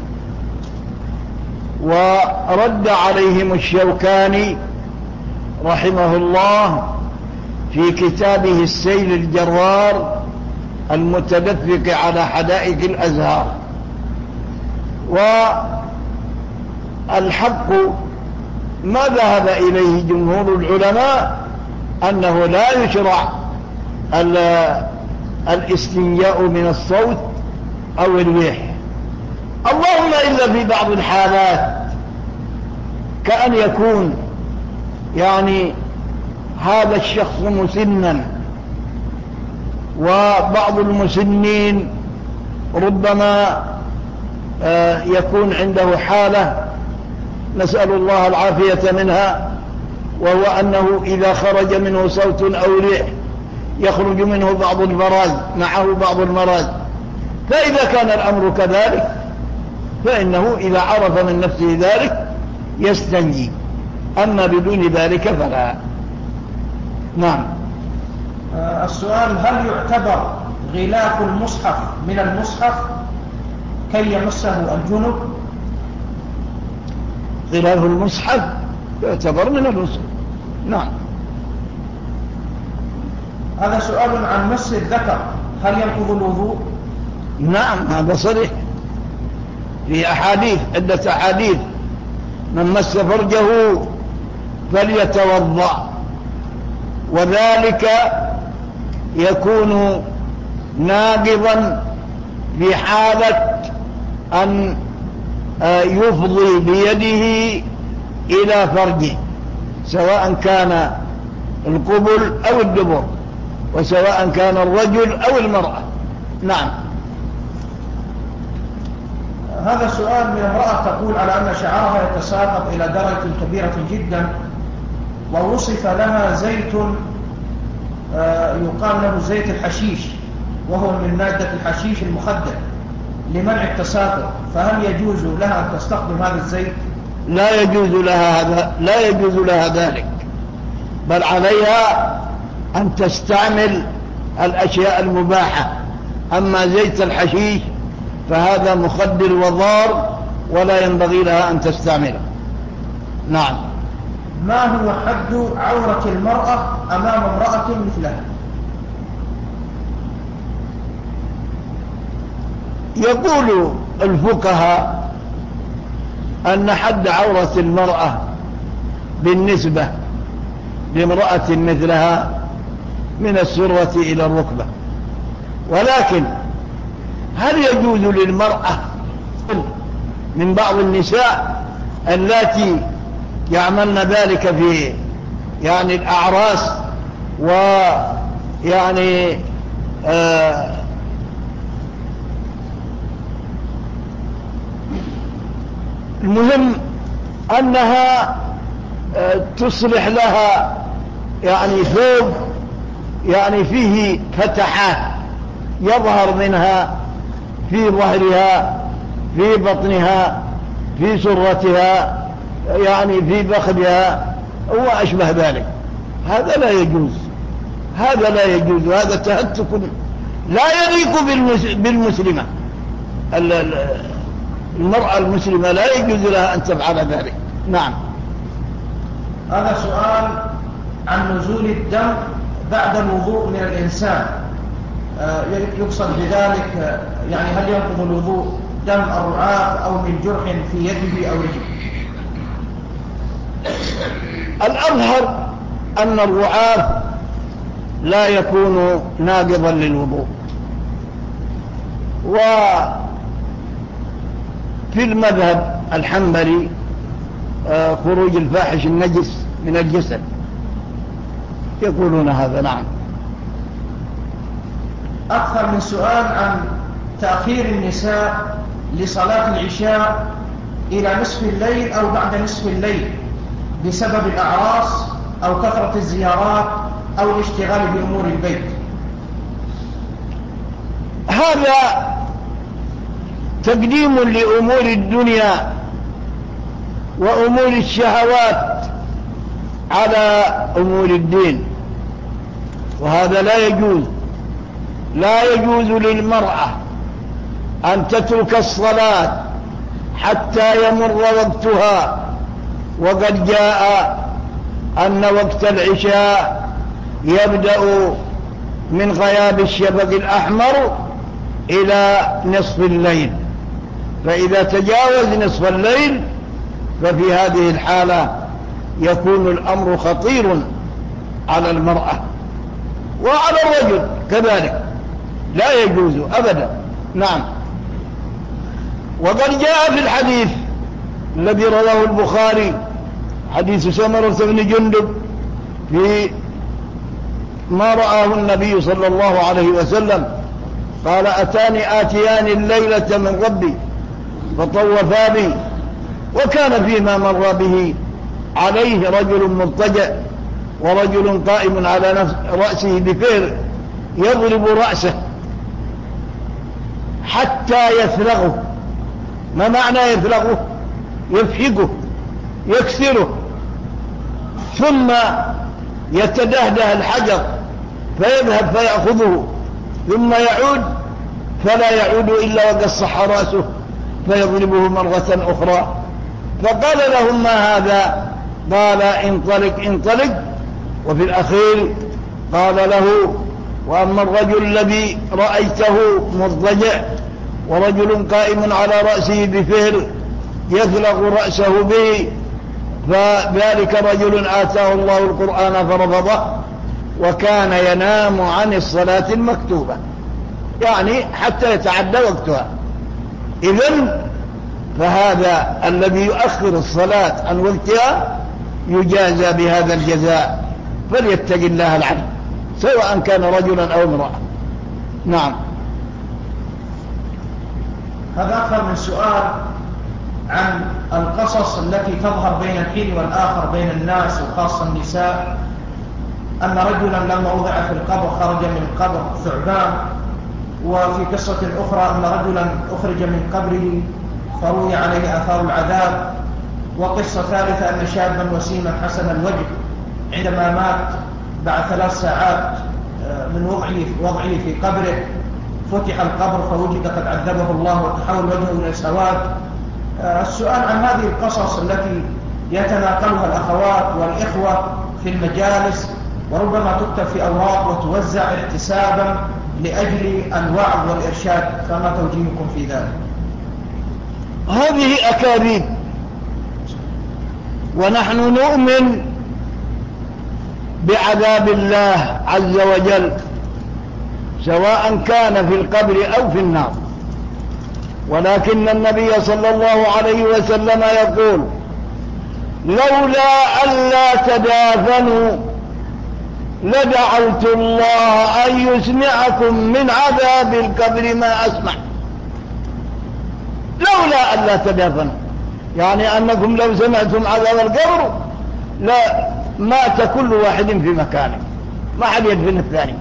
ورد عليهم الشوكاني رحمه الله في كتابه السيل الجرار المتدفق على حدائق الأزهار. والحق ما ذهب إليه جمهور العلماء أنه لا يشرع الاستنجاء من الصوت أو الريح، اللهم إلا في بعض الحالات كأن يكون يعني هذا الشخص مسنا، وبعض المسنين ربما يكون عنده حالة نسأل الله العافية منها، وهو أنه إذا خرج منه صوت أو ريح يخرج منه بعض البراز معه بعض المراز، فإذا كان الأمر كذلك فإنه إذا عرف من نفسه ذلك يستنجي، أما بدون ذلك فلا. نعم. السؤال: هل يعتبر غلاف المصحف من المصحف كي يمسه الجنب؟ غلاف المصحف يعتبر من المصحف. نعم. هذا سؤال عن مس الذكر، هل ينقض الوضوء؟ نعم، هذا صريح في أحاديث، عدة أحاديث: من مس فرجه فليتوضأ، وذلك يكون ناقضا في حالة أن يفضي بيده إلى فرجه، سواء كان القبل أو الدبر، وسواء كان الرجل أو المرأة. نعم. هذا سؤال من امرأة تقول على أن شعرها يتساقط إلى درجة كبيرة جدا، ووصف لها زيت يقال له زيت الحشيش، وهو من مادة الحشيش المخدر لمنع التساقط، فهل يجوز لها أن تستخدم هذا الزيت؟ لا يجوز لها هذا، لا يجوز لها ذلك، بل عليها أن تستعمل الأشياء المباحة. أما زيت الحشيش فهذا مخدر وضار ولا ينبغي لها أن تستعمله. نعم. ما هو حد عورة المرأة أمام امرأة مثلها؟ يقول الفقهاء أن حد عورة المرأة بالنسبة لامرأة مثلها من السرة إلى الركبة، ولكن هل يجوز للمرأة من بعض النساء اللاتي يعملن ذلك في يعني الأعراس ويعني آه المهم أنها آه تصلح لها يعني ثوب يعني فيه فتحات يظهر منها في ظهرها، في بطنها، في سرتها، يعني في فخذها وأشبه ذلك، هذا لا يجوز، هذا لا يجوز، هذا تهتك لا يليق بالمسلمة. المرأة المسلمة لا يجوز لها أن تفعل ذلك. نعم. هذا سؤال عن نزول الدم بعد الوضوء من الإنسان، يقصد بذلك يعني هل ينقض الوضوء دم الرعاف أو من جرح في يده أو رجله؟ الأظهر أن الرعاف لا يكون ناقضا للوضوء، وفي المذهب الحنبلي خروج الفاحش النجس من الجسد، يقولون هذا. نعم. أكثر من سؤال عن تأخير النساء لصلاة العشاء إلى نصف الليل أو بعد نصف الليل بسبب الأعراس أو كثرة الزيارات أو الاشتغال بأمور البيت. هذا تقديم لأمور الدنيا وأمور الشهوات على أمور الدين، وهذا لا يجوز. لا يجوز للمرأة أن تترك الصلاة حتى يمر وقتها، وقد جاء أن وقت العشاء يبدأ من غياب الشفق الأحمر إلى نصف الليل، فإذا تجاوز نصف الليل ففي هذه الحالة يكون الأمر خطير على المرأة وعلى الرجل كذلك، لا يجوز أبدا. نعم. وقد جاء في الحديث الذي رواه البخاري حديث سمرة بن جندب في ما رآه النبي صلى الله عليه وسلم قال: أتاني آتيان الليلة من ربي فطوفا بي، وكان فيما مر به عليه رجل مضطجع ورجل قائم على نفس رأسه بفير يضرب رأسه حتى يثلغه. ما معنى يثلغه؟ يفحقه، يكسره، ثم يتدهده الحجر فيذهب فيأخذه، ثم يعود فلا يعود إلا وقد صح رأسه فيضربه مرة أخرى. فقال لهم: ما هذا؟ قال: انطلق انطلق. وفي الأخير قال له: وأما الرجل الذي رأيته مضطجع ورجل قائم على رأسه بفهر يثلغ رأسه به، فذلك رجل آتاه الله القرآن فرفضه وكان ينام عن الصلاة المكتوبة. يعني حتى يتعدى وقتها. إذن فهذا الذي يؤخر الصلاة عن وقتها يجازى بهذا الجزاء، فليتق الله العبد سواء كان رجلا أو امرأة. نعم. هذا أكثر من سؤال عن القصص التي تظهر بين الحين والآخر بين الناس وخاصة النساء، أن رجلا لما وضع في القبر خرج من القبر ثعبان، وفي قصة أخرى أن رجلا أخرج من قبره فروي عليه آثار العذاب، وقصة ثالثة أن شابا وسيما حسن الوجه عندما مات بعد ثلاث ساعات من وضعه وضعه في قبره فتح القبر فوجد قد عذبه الله وتحول وجهه إلى سواد. السؤال عن هذه القصص التي يتناقلها الأخوات والإخوة في المجالس وربما تكتب في أوراق وتوزع احتسابا لأجل الوعظ والإرشاد، فما توجيهكم في ذلك؟ هذه أكاذيب، ونحن نؤمن بعذاب الله عز وجل سواء كان في القبر أو في النار، ولكن النبي صلى الله عليه وسلم يقول: لولا ألا تدافنوا لدعوت الله أن يسمعكم من عذاب القبر ما أسمع. لولا ألا تدافنوا يعني أنكم لو سمعتم عذاب القبر لا مات كل واحد في مكانه، ما حد يدفن الثاني.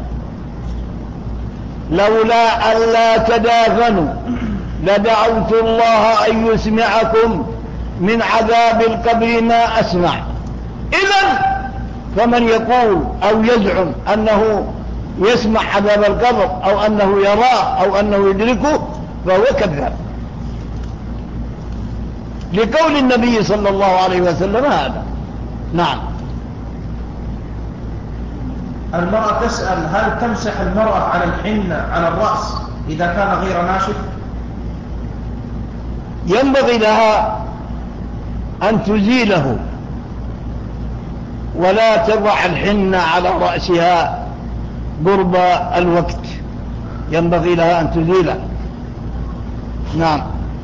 لولا ألا تدافنوا لدعوت الله أن يسمعكم من عذاب القبر ما أسمع. إذن فمن يقول أو يزعم أنه يسمع عذاب القبر أو أنه يراه أو أنه يدركه فهو كذاب، لقول النبي صلى الله عليه وسلم هذا. نعم. المرأة تسأل: هل تمسح المرأة على الحنة على الرأس إذا كان غير ناشف؟ ينبغي لها أن تزيله ولا تضع الحنة على رأسها قرب الوقت، ينبغي لها أن تزيله. نعم.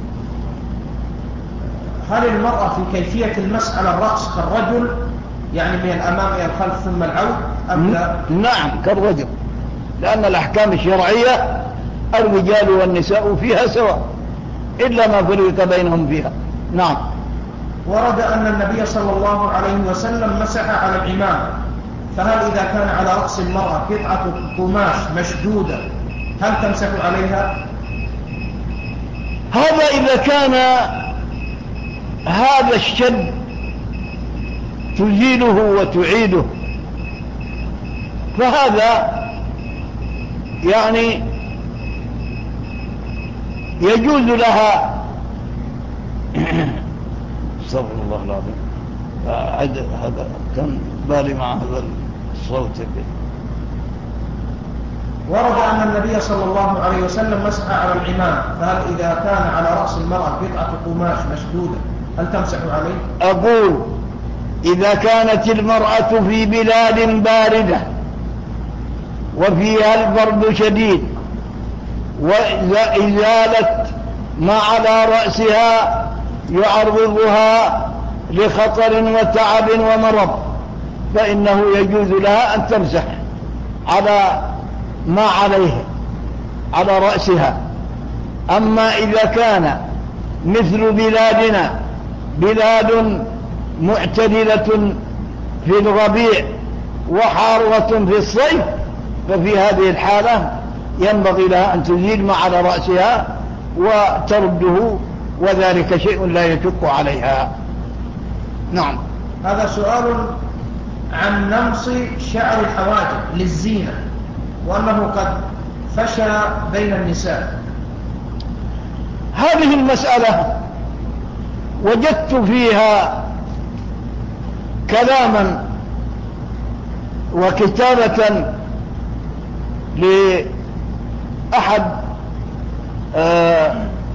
هل المرأة في كيفية المسح على الرأس كالرجل، يعني من الأمام إلى الخلف ثم العود، أم لا؟ نعم كالرجل، لأن الأحكام الشرعية الرجال والنساء فيها سواء إلا ما فرق بينهم فيها. نعم. ورد أن النبي صلى الله عليه وسلم مسح على العمام، فهل إذا كان على رأس المرأة قطعة قماش مشدودة هل تمسح عليها؟ هذا إذا كان هذا الشد تزيله وتعيده فهذا يعني يجوز لها. استغفر الله العظيم، هذا كان بالي مع هذا الصوت. ورد أن النبي صلى الله عليه وسلم مسح على العمام، فهل إذا كان على رأس المرأة قطعة قماش مشدودة هل تمسح عليه؟ أقول إذا كانت المرأة في بلاد باردة وفيها البرد شديد وإزالة ما على رأسها يعرضها لخطر وتعب ومرض فإنه يجوز لها أن تمسح على ما عليه على رأسها. أما إذا كان مثل بلادنا بلاد معتدلة في الربيع وحارة في الصيف ففي هذه الحالة ينبغي لها أن تزيل ما على رأسها وترده، وذلك شيء لا يشق عليها. نعم. هذا سؤال عن نمص شعر الحواجب للزينة، وأنه قد فشى بين النساء. هذه المسألة وجدت فيها كلاما وكتابة لأحد آه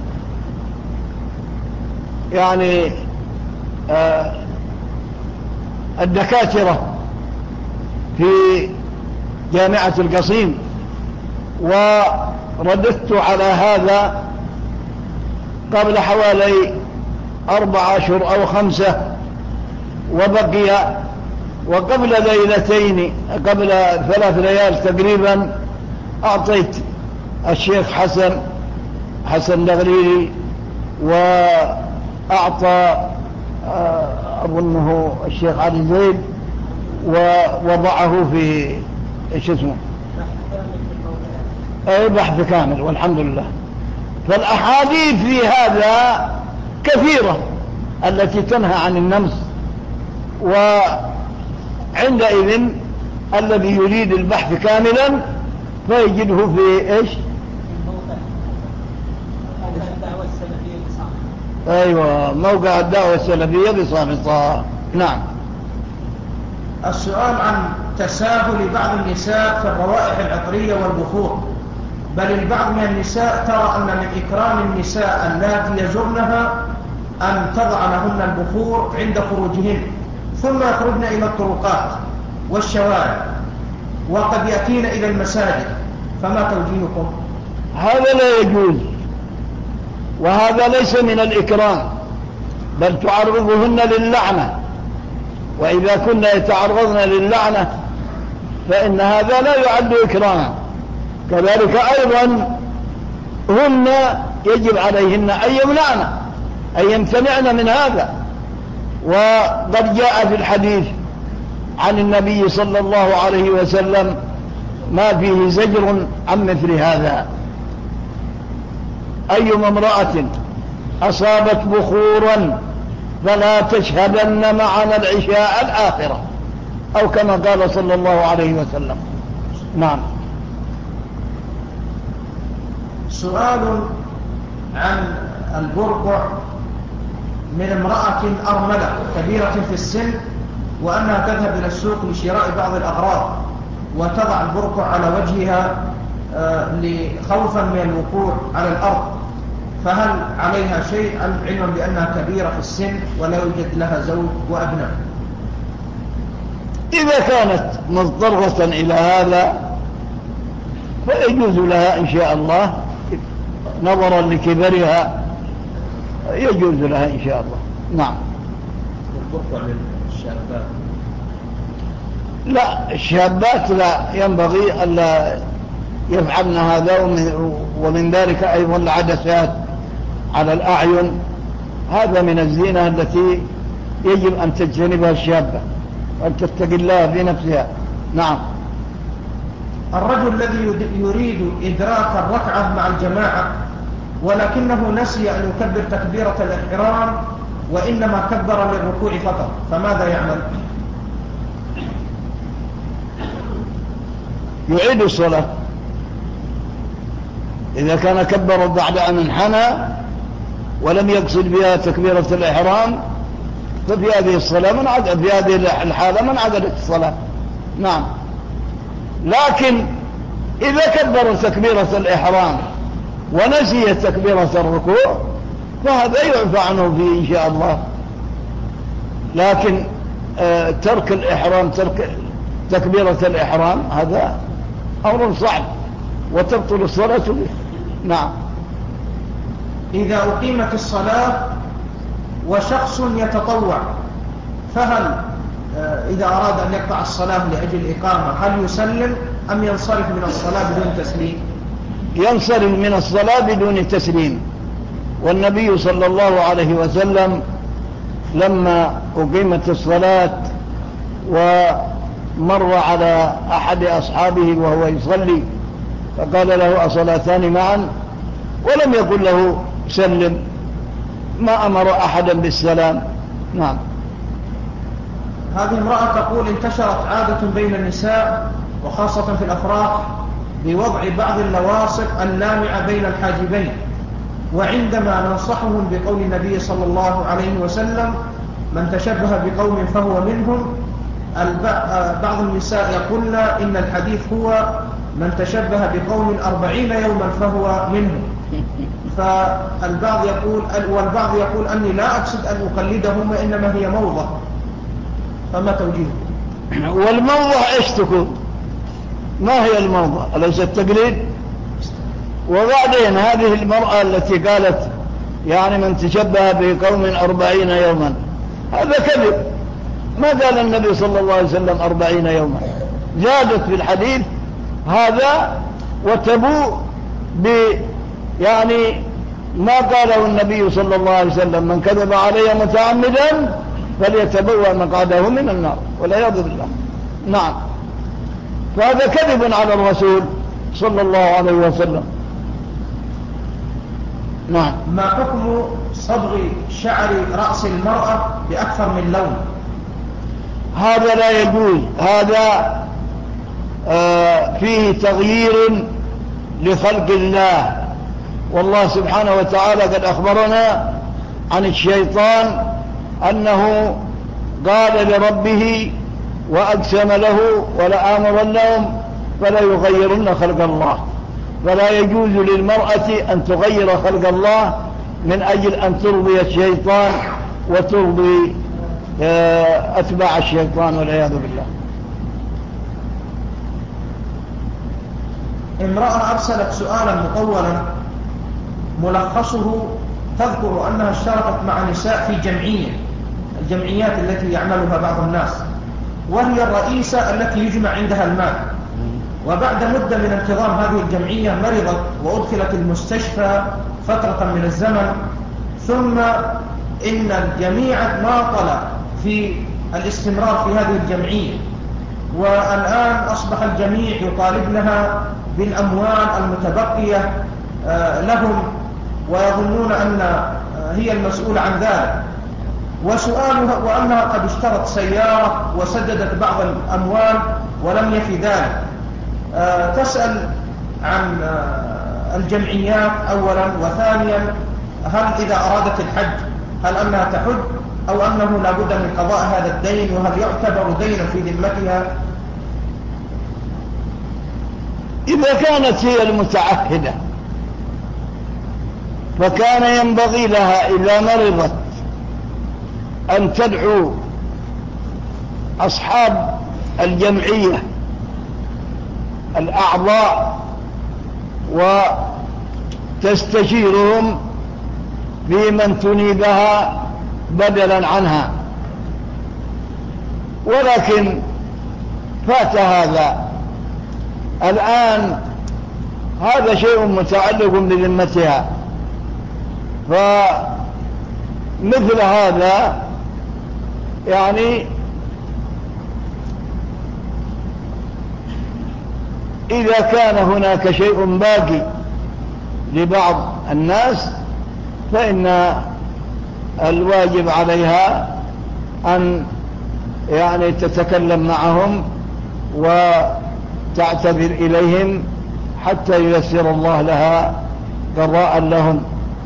يعني آه الدكاترة في جامعة القصيم، رددت على هذا قبل حوالي أربع أشهر أو خمسة، وبقي وقبل ليلتين قبل ثلاث ليال تقريبا أعطيت الشيخ حسن حسن دغريري، وأعطى أظنه الشيخ علي زيد، ووضعه في إيش اسمه أي بحث كامل والحمد لله. فالأحاديث في هذا كثيرة التي تنهى عن النمس، وعندئذ الذي يريد البحث كاملا فيجده في إيش أيوة موقع الدعوة السلفية بصامتها. نعم. السؤال عن تساهل بعض النساء في الروائح العطرية والبخور، بل البعض من النساء ترى أن من إكرام النساء اللاتي يزرنها أن تضع لهن البخور عند خروجهن، ثم يخرجن إلى الطرقات والشوارع وقد يأتين إلى المساجد، فما توجيهكم؟ هذا لا يجوز، وهذا ليس من الإكرام، بل تعرضهن للعنة، وإذا كنا يتعرضن للعنة فإن هذا لا يعد إكراما. كذلك أيضا هن يجب عليهن أن يمنعن أن يمتنعن من هذا، وقد جاء في الحديث عن النبي صلى الله عليه وسلم ما فيه زجر عن مثل هذا. أيما امرأة أصابت بخورا فلا تشهدن معنا العشاء الآخرة، أو كما قال صلى الله عليه وسلم. نعم. سؤال عن البرقع من امرأة أرملة كبيرة في السن، وأنها تذهب إلى السوق لشراء بعض الأغراض وتضع البرقع على وجهها خوفا من الوقوع على الأرض، فهل عليها شيء علما بأنها كبيرة في السن ولا يوجد لها زوج وأبناء؟ إذا كانت مضطرة إلى هذا فيجوز لها إن شاء الله، نظرا لكبرها يجوز لها إن شاء الله. نعم. البرقع للشابات؟ لا، الشابات لا ينبغي ألا يفعلن هذا، ومن ذلك أيضا العدسات على الأعين، هذا من الزينة التي يجب أن تجتنبها الشابة وأن تتقي الله في نفسها. نعم. الرجل الذي يريد إدراك الركعة مع الجماعة ولكنه نسي أن يكبر تكبيرة الإحرام وإنما كبر للركوع فقط، فماذا يعمل؟ يعيد الصلاة. إذا كان كبر بعد أن انحنى ولم يقصد بها تكبيرة الإحرام ففي هذه الصلاة من عدد في هذه الحالة من عددت الصلاة. نعم. لكن إذا كبر تكبيرة الإحرام ونسي تكبيرة الركوع فهذا يعفى عنه فيه إن شاء الله. لكن آه ترك الإحرام ترك تكبيرة الإحرام هذا أمر صعب وتبطل الصلاة به. نعم. إذا أقيمت الصلاة وشخص يتطوع، فهل إذا أراد أن يقطع الصلاة لأجل الإقامة هل يسلم أم ينصرف من الصلاة بدون تسليم؟ ينصرف من الصلاة بدون تسليم. والنبي صلى الله عليه وسلم لما أقيمت الصلاة ومر على أحد أصحابه وهو يصلي فقال له أصلاتان معا، ولم يقل له سلم، ما أمر أحدا بالسلام. نعم. هذه امرأة تقول انتشرت عادة بين النساء وخاصة في الأفراح بوضع بعض اللواصق اللامعة بين الحاجبين، وعندما ننصحهم بقول النبي صلى الله عليه وسلم من تشبه بقوم فهو منهم، بعض النساء يقولن إن الحديث هو من تشبه بقوم أربعين يوما فهو منهم، فالبعض يقول والبعض يقول أني لا أقصد أن أقلدهم وإنما هي موضة، فما توجيهه؟ والموضة إيش تكون؟ ما هي الموضة؟ أليس التقليد؟ وبعدين هذه المرأة التي قالت يعني من تشبه بقوم أربعين يوما، هذا كذب. ما قال النبي صلى الله عليه وسلم أربعين يوما، زادت في الحديث هذا وتبوء ب يعني ما قاله النبي صلى الله عليه وسلم من كذب علي متعمدا فليتبوأ مقعده من النار والعياذ بالله. نعم، فهذا كذب على الرسول صلى الله عليه وسلم. نعم. ما حكم صبغ شعر رأس المرأة بأكثر من لون؟ هذا لا يجوز، هذا آه فيه تغيير لخلق الله، والله سبحانه وتعالى قد أخبرنا عن الشيطان أنه قال لربه وأقسم له ولآمرنهم فلا يغيرن خلق الله، فلا يجوز للمرأة أن تغير خلق الله من أجل أن ترضي الشيطان وترضي أتباع الشيطان والعياذ بالله. امرأة أرسلت سؤالا مطولا ملخصه تذكر أنها اشتركت مع نساء في جمعية، الجمعيات التي يعملها بعض الناس، وهي الرئيسة التي يجمع عندها المال، وبعد مدة من انتظام هذه الجمعية مرضت وأدخلت المستشفى فترة من الزمن، ثم إن الجميع ماطل في الاستمرار في هذه الجمعية، والآن أصبح الجميع يطالب لها بالأموال المتبقية لهم ويظنون أن هي المسؤولة عن ذلك، وسؤالها وأنها قد اشترت سيارة وسددت بعض الأموال ولم يفي ذلك. تسأل عن الجمعيات أولا، وثانيا هل إذا أرادت الحج هل أنها تحج أو أنه لا بد من قضاء هذا الدين، وهل يعتبر دينا في ذمتها؟ إذا كانت هي المتعهدة فكان ينبغي لها إذا مرضت أن تدعو أصحاب الجمعية الأعضاء وتستشيرهم بمن تنيبها بدلا عنها، ولكن فات هذا الآن، هذا شيء متعلق بذمتها، فمثل هذا يعني إذا كان هناك شيء باقي لبعض الناس فإن الواجب عليها أن يعني تتكلم معهم وتعتذر إليهم حتى ييسر الله لها قضاء لهم.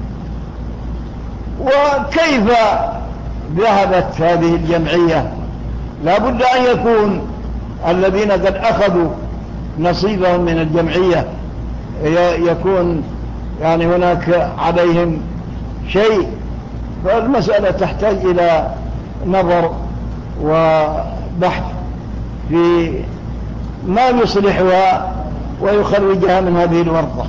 وكيف ذهبت هذه الجمعية؟ لا بد أن يكون الذين قد أخذوا نصيبهم من الجمعية يكون يعني هناك عليهم شيء، فالمسألة تحتاج إلى نظر وبحث في ما يصلحها ويخرجها من هذه الورطة.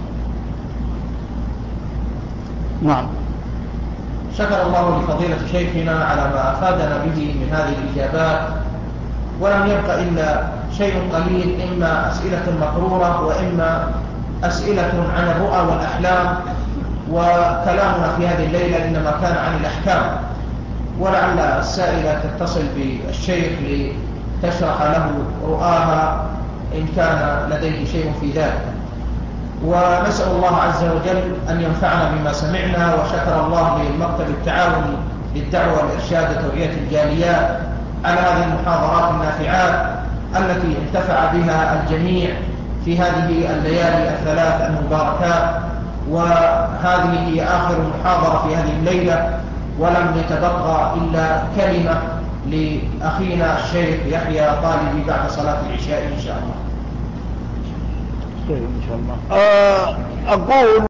نعم. شكر الله لفضيلة شيخنا على ما أفادنا به من هذه الإجابات، ولم يبقى إلا شيء قليل، إما أسئلة مقرورة وإما أسئلة عن الرؤى والأحلام، وكلامنا في هذه الليلة إنما كان عن الأحكام، ولعل السائلة تتصل بالشيخ لتشرح له رؤاها إن كان لديه شيء في ذلك. ونسأل الله عز وجل أن ينفعنا بما سمعنا، وشكر الله للمكتب التعاوني للدعوة والإرشاد وتوعية الجاليات على هذه المحاضرات النافعات التي انتفع بها الجميع في هذه الليالي الثلاث المباركات، وهذه هي آخر محاضرة في هذه الليلة، ولم يتبقى إلا كلمة لأخينا الشيخ يحيى طالبي بعد صلاة العشاء إن شاء الله. إن شاء الله. أقول